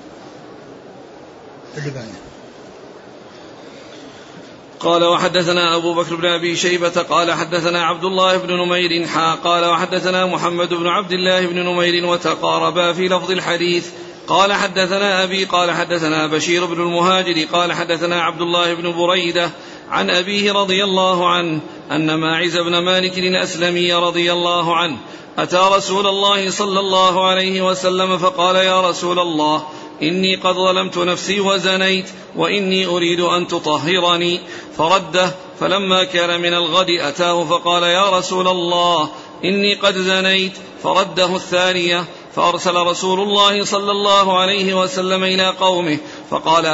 قال: وحدثنا أبو بكر بن أبي شيبة قال حدثنا عبد الله بن نمير قال: وحدثنا محمد بن عبد الله بن نمير وتقاربا في لفظ الحديث. قال: حدثنا أبي قال حدثنا بشير بن المهاجر قال حدثنا عبد الله بن بريدة عن أبيه رضي الله عنه أن ماعز بن مالك الأسلمي رضي الله عنه أتى رسول الله صلى الله عليه وسلم فقال: يا رسول الله إني قد ظلمت نفسي وزنيت وإني أريد أن تطهرني. فرده. فلما كان من الغد أتاه فقال: يا رسول الله إني قد زنيت. فرده الثانية. فأرسل رسول الله صلى الله عليه وسلم إلى قومه فقال: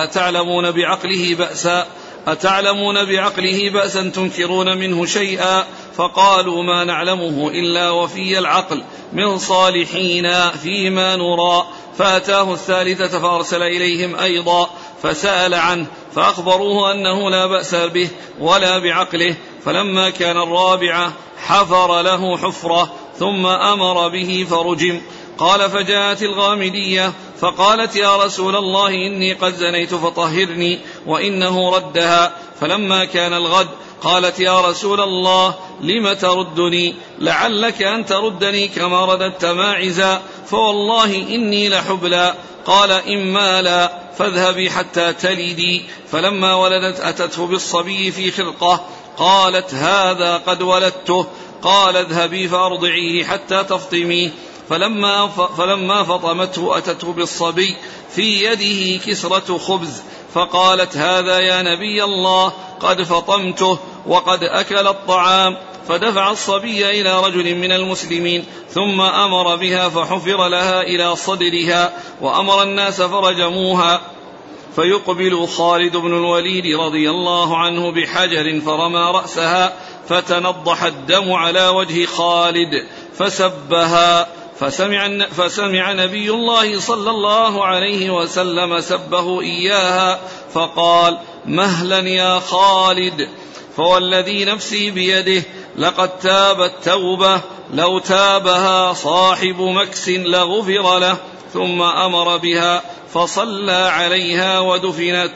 أتعلمون بعقله بأسا تنكرون منه شيئا؟ فقالوا: ما نعلمه إلا وفي العقل من صالحين فيما نرى. فأتاه الثالثة فأرسل إليهم أيضا فسأل عنه فأخبروه أنه لا بأس به ولا بعقله. فلما كان الرابعة حفر له حفرة ثم أمر به فرجم. قال: فجاءت الغامدية فقالت: يا رسول الله إني قد زنيت فطهرني. وإنه ردها. فلما كان الغد قالت: يا رسول الله لم تردني؟ لعلك أن تردني كما رددت ماعزا، فوالله إني لحبلى. قال: إما لا فاذهبي حتى تلدي. فلما ولدت أتته بالصبي في خرقة قالت: هذا قد ولدته. قال: اذهبي فأرضعيه حتى تفطميه. فلما فطمته أتته بالصبي في يده كسرة خبز فقالت: هذا يا نبي الله قد فطمته وقد أكل الطعام. فدفع الصبي إلى رجل من المسلمين ثم أمر بها فحفر لها إلى صدرها وأمر الناس فرجموها. فيقبل خالد بن الوليد رضي الله عنه بحجر فرمى رأسها فتنضح الدم على وجه خالد فسبها. فسمع نبي الله صلى الله عليه وسلم سبه إياها فقال: مهلا يا خالد، فوالذي نفسي بيده لقد تابت توبة لو تابها صاحب مكس لغفر له. ثم أمر بها فصلى عليها ودفنت.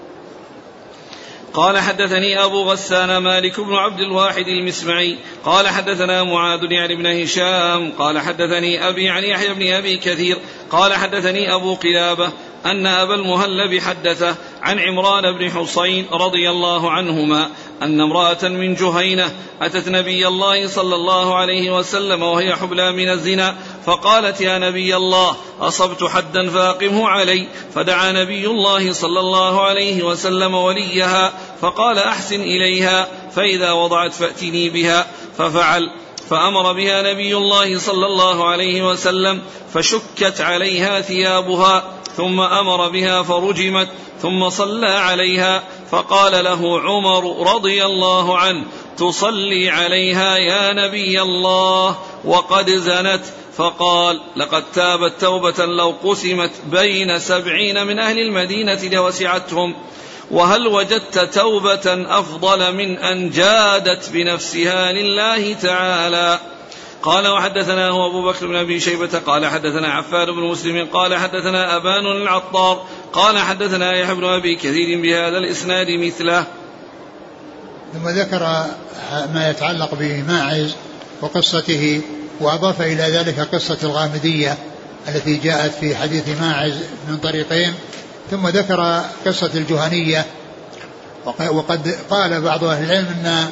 قال: حدثني أبو غسان مالك بن عبد الواحد المسمعي قال حدثنا معاذ يعني بن هشام قال حدثني أبي عن يحيى بن أبي كثير قال حدثني أبو قلابة أن أبا المهلب حدثه عن عمران بن حصين رضي الله عنهما أن امرأة من جهينة أتت نبي الله صلى الله عليه وسلم وهي حبلى من الزنا فقالت: يا نبي الله أصبت حدا فأقمه علي. فدعا نبي الله صلى الله عليه وسلم وليها فقال: أحسن إليها فإذا وضعت فأتني بها. ففعل. فأمر بها نبي الله صلى الله عليه وسلم فشكت عليها ثيابها ثم أمر بها فرجمت ثم صلى عليها. فقال له عمر رضي الله عنه: تصلي عليها يا نبي الله وقد زنت؟ فقال: لقد تابت توبة لو قسمت بين 70 من أهل المدينة لوسعتهم. وهل وجدت توبة أفضل من أن جادت بنفسها لله تعالى؟ قال: وحدثناه أبو بكر بن أبي شيبة قال حدثنا عفان بن مسلم قال حدثنا أبان العطار قال حدثنا يحيى بن أبي كثير بهذا الإسناد مثله. ثم ذكر ما يتعلق بماعز وقصته وأضاف إلى ذلك قصة الغامدية التي جاءت في حديث ماعز من طريقين، ثم ذكر قصة الجهنية. وقد قال بعض أهل العلم أن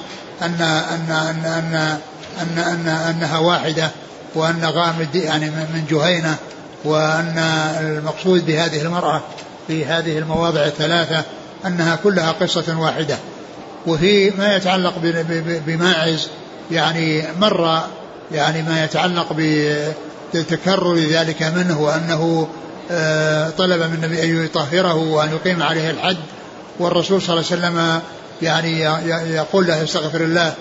أنها واحدة، وأن غامد يعني من جهينة، وأن المقصود بهذه المرأة في هذه المواضع الثلاثة أنها كلها قصة واحدة. وفي ما يتعلق بماعز يعني مر يعني ما يتعلق بتكرر ذلك منه، وأنه طلب من النبي أن يطهره وأن يقيم عليه الحد، والرسول صلى الله عليه وسلم يعني يقول له استغفر الله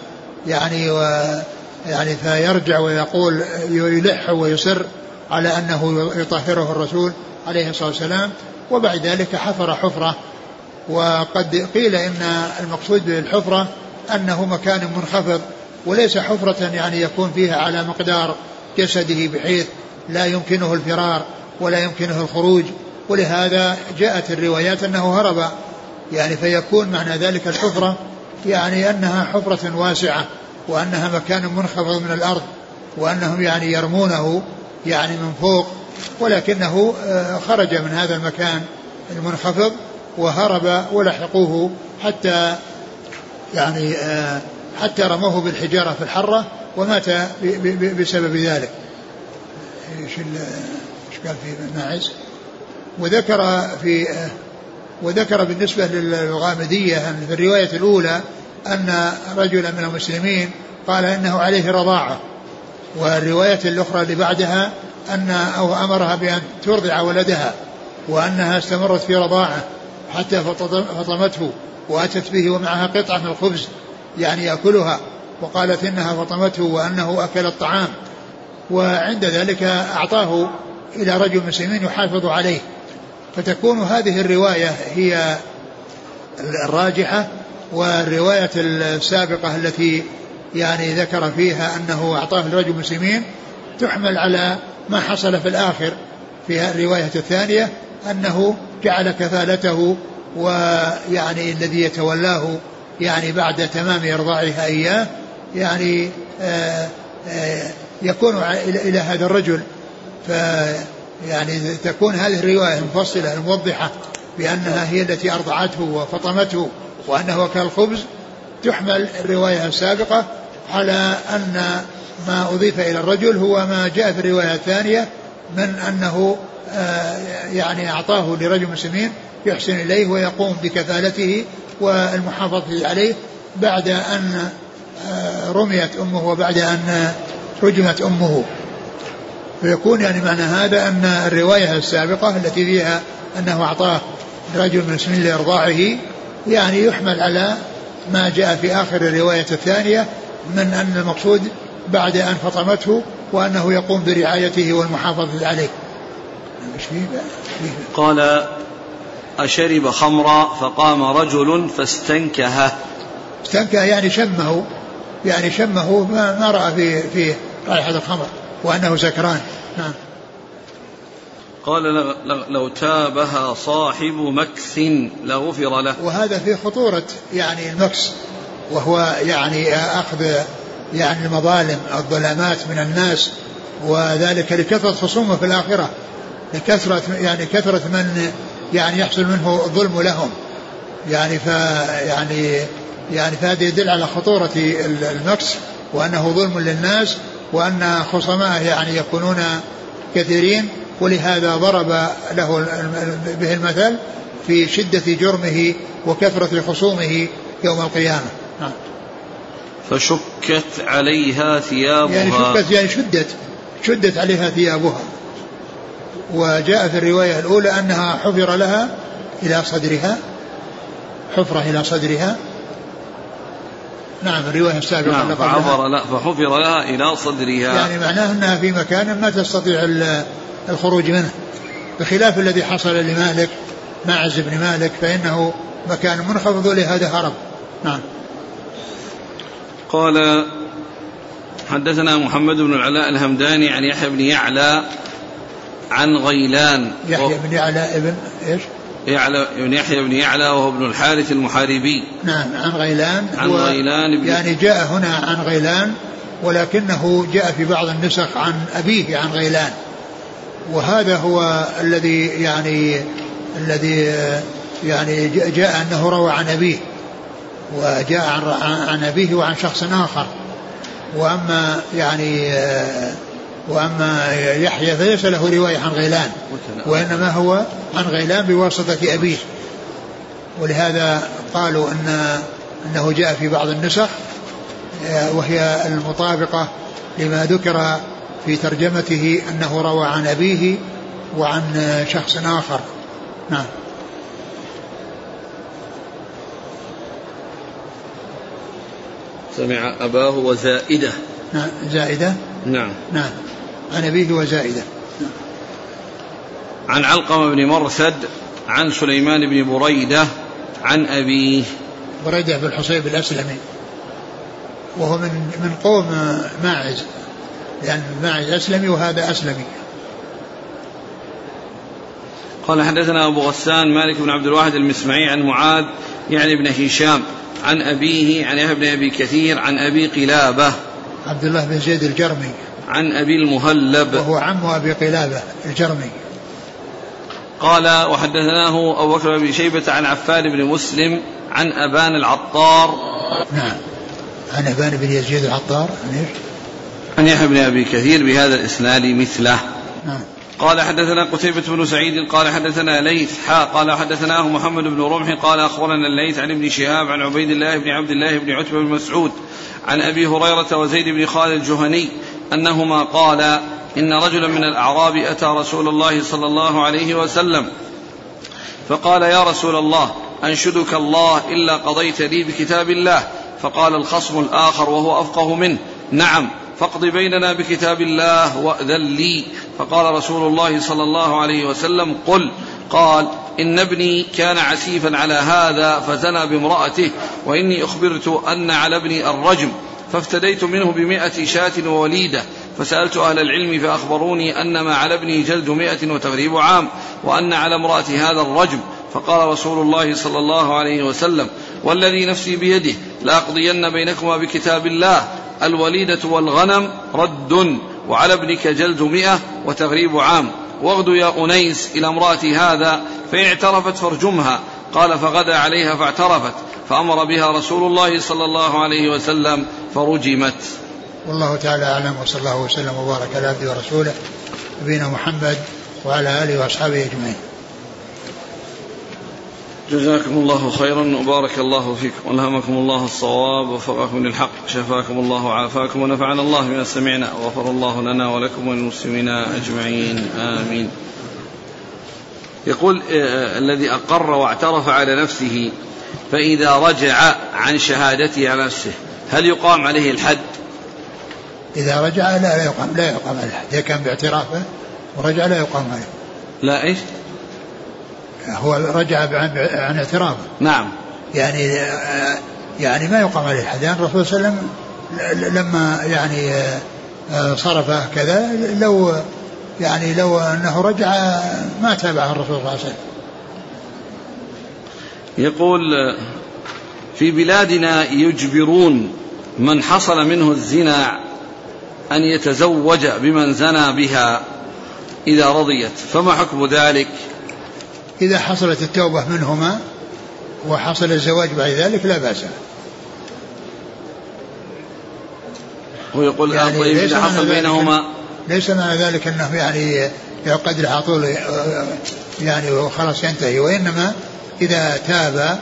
يعني فيرجع ويقول يلح ويصر على أنه يطهره الرسول عليه الصلاة والسلام. وبعد ذلك حفر حفرة، وقد قيل إن المقصود بالحفرة أنه مكان منخفض، وليس حفرة يعني يكون فيها على مقدار جسده بحيث لا يمكنه الفرار ولا يمكنه الخروج، ولهذا جاءت الروايات أنه هرب يعني، فيكون معنى ذلك الحفرة يعني أنها حفرة واسعة، وأنها مكان منخفض من الأرض، وأنهم يعني يرمونه يعني من فوق، ولكنه خرج من هذا المكان المنخفض وهرب، ولحقوه حتى يعني حتى رموه بالحجارة في الحرة ومات بسبب ذلك. ايش قال في ماعز؟ وذكر بالنسبة للغامدية في الرواية الأولى أن رجلا من المسلمين قال إنه عليه رضاعة، والرواية الأخرى اللي بعدها أو أمرها بأن ترضع ولدها، وأنها استمرت في رضاعه حتى فطمته وأتت به ومعها قطعة من الخبز يعني يأكلها، وقالت إنها فطمته وأنه أكل الطعام، وعند ذلك أعطاه إلى رجل مسلمين يحافظ عليه. فتكون هذه الرواية هي الراجحة، والرواية السابقة التي يعني ذكر فيها أنه أعطاه لرجل مسلمين تحمل على ما حصل في الآخر في الرواية الثانية، أنه جعل كفالته ويعني الذي يتولاه يعني بعد تمام إرضاعها إياه يعني يكون إلى هذا الرجل. يعني تكون هذه الرواية المفصلة الموضحة بأنها هي التي أرضعته وفطمته وأنه أكل الخبز، تحمل الرواية السابقة على أن ما أضيف إلى الرجل هو ما جاء في الرواية الثانية من أنه يعني أعطاه لرجل مسلمين يحسن إليه ويقوم بكفالته والمحافظة عليه بعد أن رميت أمه وبعد أن رجمت أمه. فيكون يعني معنى هذا أن الرواية السابقة التي فيها أنه أعطاه رجل من المسلمين لإرضاعه يعني يحمل على ما جاء في آخر الرواية الثانية من أن المقصود بعد أن فطمته وأنه يقوم برعايته والمحافظة عليه. قال أشرب خمرا فقام رجل فاستنكه. استنكه يعني شمه ما رأى في رائحة الخمر وأنه سكران. نعم. قال لو تابها صاحب مكث لغفر له. وهذا في خطورة يعني المكس، وهو يعني أخذ يعني المظالم الظلامات من الناس، وذلك لكثرة خصومه في الآخرة، كثرة من يعني يحصل منه الظلم لهم يعني فهذا يدل على خطورة المكس وأنه ظلم للناس، وأن خصمائه يعني يكونون كثيرين، ولهذا ضرب له به المثل في شدة جرمه وكثرة خصومه يوم القيامة. فشكت عليها ثيابها يعني شدت عليها ثيابها. وجاء في الرواية الأولى أنها حفر لها إلى صدرها، حفرة إلى صدرها. نعم الرواية السابقة. نعم فحفر لها إلى صدرها، يعني معناه أنها في مكان ما تستطيع الخروج منه، بخلاف الذي حصل لمالك ماعز بن مالك فإنه مكان منخفض لهذا هرب. نعم. قال حدثنا محمد بن العلاء الهمداني عن يحيى بن يعلى عن غيلان. يحيى بن يعلى ابن إيش؟ يحيى بن يعلى وهو ابن الحارث المحاربي. نعم عن غيلان. غيلان يعني جاء هنا عن غيلان، ولكنه جاء في بعض النسخ عن أبيه عن غيلان، وهذا هو الذي يعني جاء أنه روى عن أبيه، وجاء عن أبيه وعن شخص آخر. وأما يحيى فليس له رواية عن غيلان، وإنما هو عن غيلان بواسطة أبيه. ولهذا قالوا أنه جاء في بعض النسخ وهي المطابقة لما ذكر في ترجمته أنه روى عن أبيه وعن شخص آخر. نعم. سمع أباه وزائدة. نعم زائدة. نعم. نعم عن أبيه وزائدة. نعم. عن علقمة بن مرثد عن سليمان بن بريدة عن أبيه. بريدة بن الحصيب الأسلمي وهو من قوم ماعز، يعني ماعز أسلمي وهذا أسلمي. قال حدثنا أبو غسان مالك بن عبد الواحد المسمعي عن معاذ يعني بن هشام عن أبيه عن يحيى بن أبي كثير عن أبي قلابة عبد الله بن زيد الجرمي عن أبي المهلب وهو عم أبي قلابة الجرمي. قال وحدثناه أبو بكر بن شيبة عن عفان بن مسلم عن أبان العطار. نعم عن أبان بن يزيد العطار عن يحيى بن أبي كثير بهذا الإسناد مثله. نعم. قال حدثنا قتيبة بن سعيد قال حدثنا ليث قال حدثناه محمد بن رمح قال أخبرنا الليث عن ابن شهاب عن عبيد الله بن عبد الله بن عتبة بن مسعود عن أبي هريرة وزيد بن خالد الجهني أنهما قال إن رجلا من الأعراب أتى رسول الله صلى الله عليه وسلم فقال يا رسول الله أنشدك الله إلا قضيت لي بكتاب الله. فقال الخصم الآخر وهو أفقه منه نعم فاقض بيننا بكتاب الله وأذن لي. فقال رسول الله صلى الله عليه وسلم قل. قال إن ابني كان عسيفا على هذا فزنى بامرأته وإني أخبرت أن على ابني الرجم فافتديت منه ب100 شاة ووليدة فسألت أهل العلم فأخبروني أن ما على ابني جلد 100 وتغريب عام وأن على امرأة هذا الرجم. فقال رسول الله صلى الله عليه وسلم والذي نفسي بيده لأقضين بينكما بكتاب الله الوليدة والغنم رد وعلى ابنك جلد 100 وتغريب عام واغد يا أنيس إلى امرأة هذا فإن اعترفت فارجمها. قال فغدا عليها فاعترفت فأمر بها رسول الله صلى الله عليه وسلم فرجمت. والله تعالى أعلم وصلى الله وسلم وبارك على عبده ورسوله نبينا محمد وعلى آله وأصحابه أجمعين. جزاكم الله خيرا وبارك الله فيكم والهمكم الله الصواب ووفقكم للحق شفاكم الله وعافاكم ونفعنا الله بما سمعنا وغفر الله لنا ولكم وللمسلمين أجمعين آمين. يقول الذي أقر واعترف على نفسه فإذا رجع عن شهادته على نفسه هل يقام عليه الحد؟ إذا رجع لا يقام عليه الحد. إذا كان باعترافه ورجع لا يقام عليه. لا إيش؟ هو رجع عن اعترافه. نعم. يعني ما يقام عليه الحد. يعني الرسول صلى الله عليه وسلم لما صرفه كذا لو أنه رجع ما تابعه الرسول صلى الله عليه وسلم. يقول في بلادنا يجبرون من حصل منه الزنا أن يتزوج بمن زنى بها إذا رضيت فما حكم ذلك؟ إذا حصلت التوبة منهما وحصل الزواج بعد ذلك لا بأس. هو يقول طيب إذا حصل بينهما ليس معنى ذلك أنه يعقد له على طول وخلاص ينتهي، وإنما إذا تاب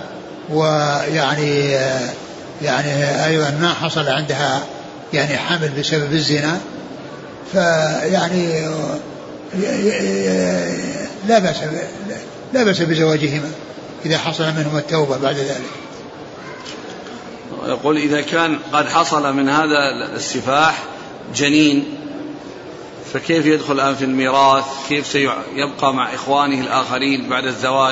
أيضا ما حصل عندها حمل بسبب الزنا لا بأس بزواجهما إذا حصل منهما التوبة بعد ذلك. يقول إذا كان قد حصل من هذا السفاح جنين فكيف يدخل الآن في الميراث؟ كيف سيبقى مع إخوانه الآخرين بعد الزواج؟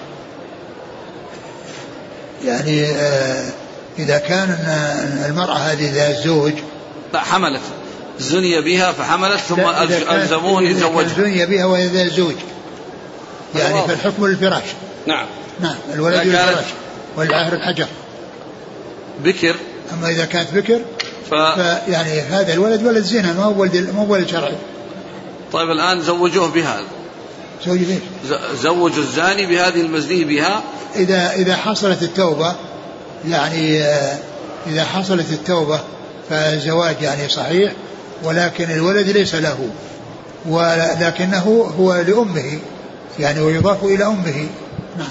إذا كان المرأة هذه ذا الزوج حملت زني بها فحملت ثم ألزموه يتزوجها. زني بها وهي ذا الزوج فالحكم للفراش. نعم الولد للفراش والعاهر الحجر بكر. أما إذا كانت بكر هذا الولد ولد زنا ما هو ولد شرعي. طيب الآن زوجوه بها. زوجوا الزاني بهذه المزني بها إذا حصلت التوبة يعني إذا حصلت التوبة فالزواج يعني صحيح، ولكن الولد ليس له، ولكنه هو لأمه يعني ويضاف إلى أمه. نعم.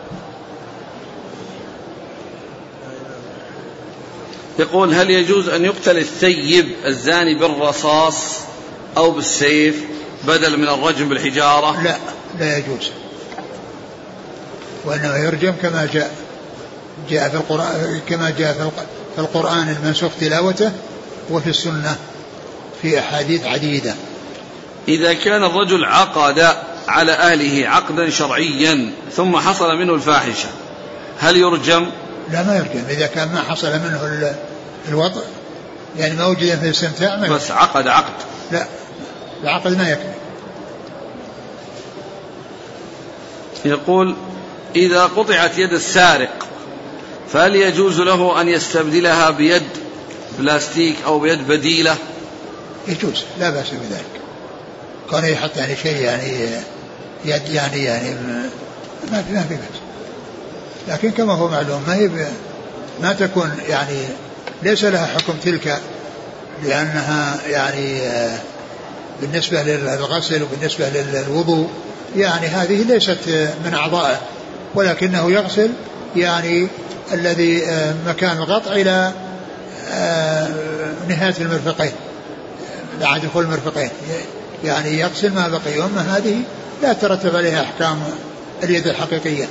يقول: هل يجوز أن يقتل الثيب الزاني بالرصاص أو بالسيف بدل من الرجم بالحجارة؟ لا، لا يجوز، وأنه يرجم كما جاء في القرآن، كما جاء في القرآن المنسوخ تلاوته، وفي السنة في أحاديث عديدة. إذا كان الرجل عقد على أهله عقدا شرعيا ثم حصل منه الفاحشة هل يرجم؟ لا، ما يرجم إذا كان ما حصل منه الوطء، يعني ما وجد في الاستمتاع بس عقد. لا، العقد ما يكفي. يقول: إذا قطعت يد السارق فهل يجوز له أن يستبدلها بيد بلاستيك أو بيد بديلة؟ يجوز، لا بأس بذلك، كان يحط يعني شيء يعني يد يعني ما في بأس، لكن كما هو معلوم ما تكون يعني ليس لها حكم تلك، لأنها يعني بالنسبة للغسل وبالنسبة للوضوء يعني هذه ليست من أعضائه، ولكنه يغسل يعني الذي مكان القطع إلى نهاية المرفقين، بعد دخول المرفقين، يعني يغسل ما بقي. أما هذه لا ترتب عليها أحكام اليد الحقيقية.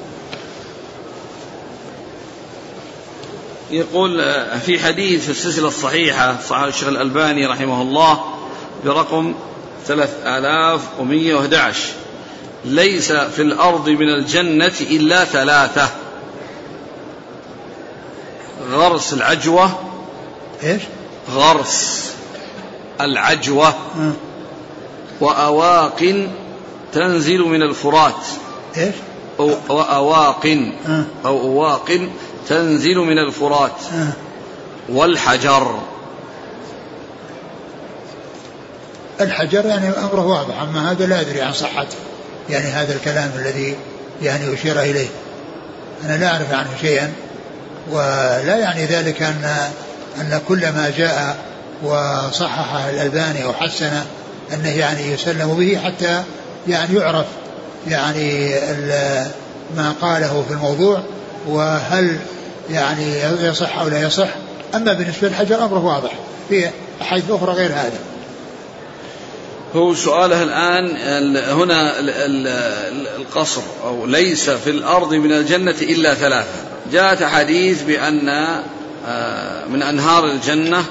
يقول: في حديث في السلسلة الصحيحة صحيح الشيخ الألباني رحمه الله برقم 3111: ليس في الأرض من الجنة إلا 3: غرس العجوة. إيش؟ غرس العجوة. وأواق تنزل من الفرات. إيش؟ وأواق أو أواق تنزل من الفرات. والحجر. الحجر يعني أمره واضح، أما هذا لا أدري عن صحته، يعني هذا الكلام الذي يعني أشير إليه أنا لا أعرف عنه شيئا، ولا يعني ذلك أن كل ما جاء وصححه الألباني وحسنه أنه يعني يسلم به حتى يعني يعرف يعني ما قاله في الموضوع وهل يعني يصح أو لا يصح. أما بالنسبة للحجر أمره واضح في أحاديث أخرى غير هذا. هو سؤاله الآن هنا القصر أو ليس في الأرض من الجنة إلا 3، جاءت حديث بأن من أنهار الجنة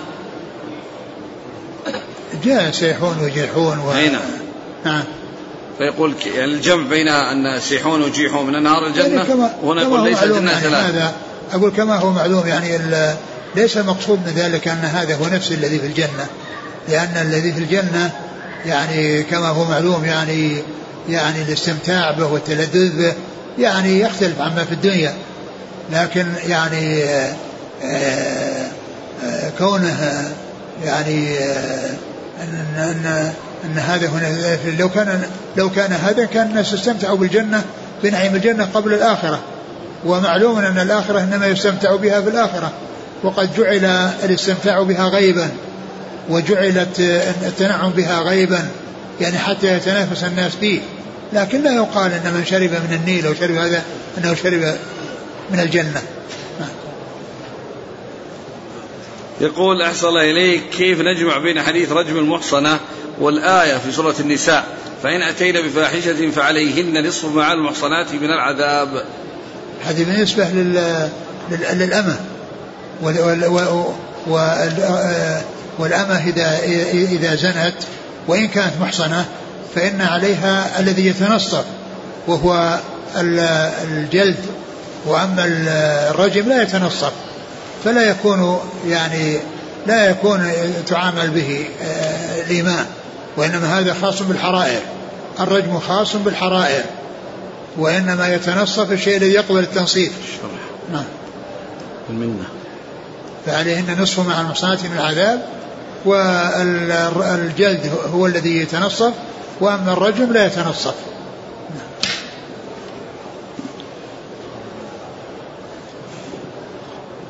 جاء سيحون وجيحون نعم. فيقول يعني الجمع بينها أن سيحون وجيحون من أنهار الجنة، يعني وهنا يقول ليس الجنة يعني 3. هذا أقول كما هو معلوم، يعني ليس المقصود من ذلك أن هذا هو نفس الذي في الجنة، لأن الذي في الجنة يعني كما هو معلوم يعني الاستمتاع به والتلذذ به يعني يختلف عما في الدنيا، لكن يعني كونه يعني أن هذا هنا لو كان هذا كان الناس استمتعوا بالجنة بنعيم الجنة قبل الآخرة، ومعلوم أن الآخرة إنما يستمتع بها في الآخرة، وقد جعل الاستمتاع بها غيبا وجعلت التنعم بها غيبا يعني حتى يتنافس الناس فيه، لكن لا يقال أن من شرب من النيل أو شرب هذا أنه شرب من الجنة. يقول: أحسن الله إليك، كيف نجمع بين حديث رجم المحصنة والآية في سورة النساء فإن أتينا بفاحشة فعليهن نصف ما على المحصنات من العذاب؟ هذه بالنسبة للأمة، والأمة إذا زنت وإن كانت محصنة فإن عليها الذي يتنصف وهو الجلد، وأما الرجم لا يتنصف فلا يكون يعني لا يكون تعامل به الإيمان، وإنما هذا خاص بالحرائر، الرجم خاص بالحرائر، وإنما يتنصف الشيء الذي يقبل التنصيف. نعم. فعليهن نصف مع المحصنات من العذاب، والجلد هو الذي يتنصف، وأما الرجم لا يتنصف.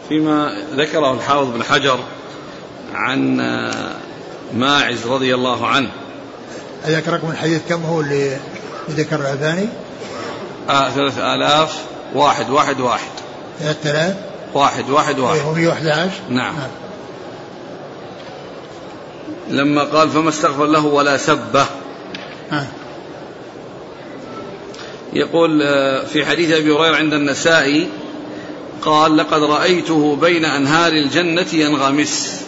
فيما ذكره الحافظ بن حجر عن ماعز رضي الله عنه. أذكر رقم الحديث كم هو اللي ذكر الألباني؟ 3111. 3111 هو 111. نعم. لما قال فما استغفر له ولا سبه. يقول في حديث أبي هريرة عند النسائي قال لقد رأيته بين أنهار الجنة ينغمس.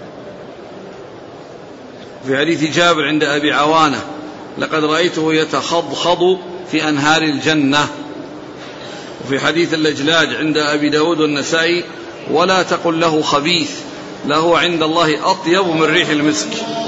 في حديث جابر عند أبي عوانة لقد رأيته يتخضخض في أنهار الجنة. وفي حديث اللجلاج عند أبي داود والنسائي ولا تقل له خبيث له عند الله أطيب من ريح المسك.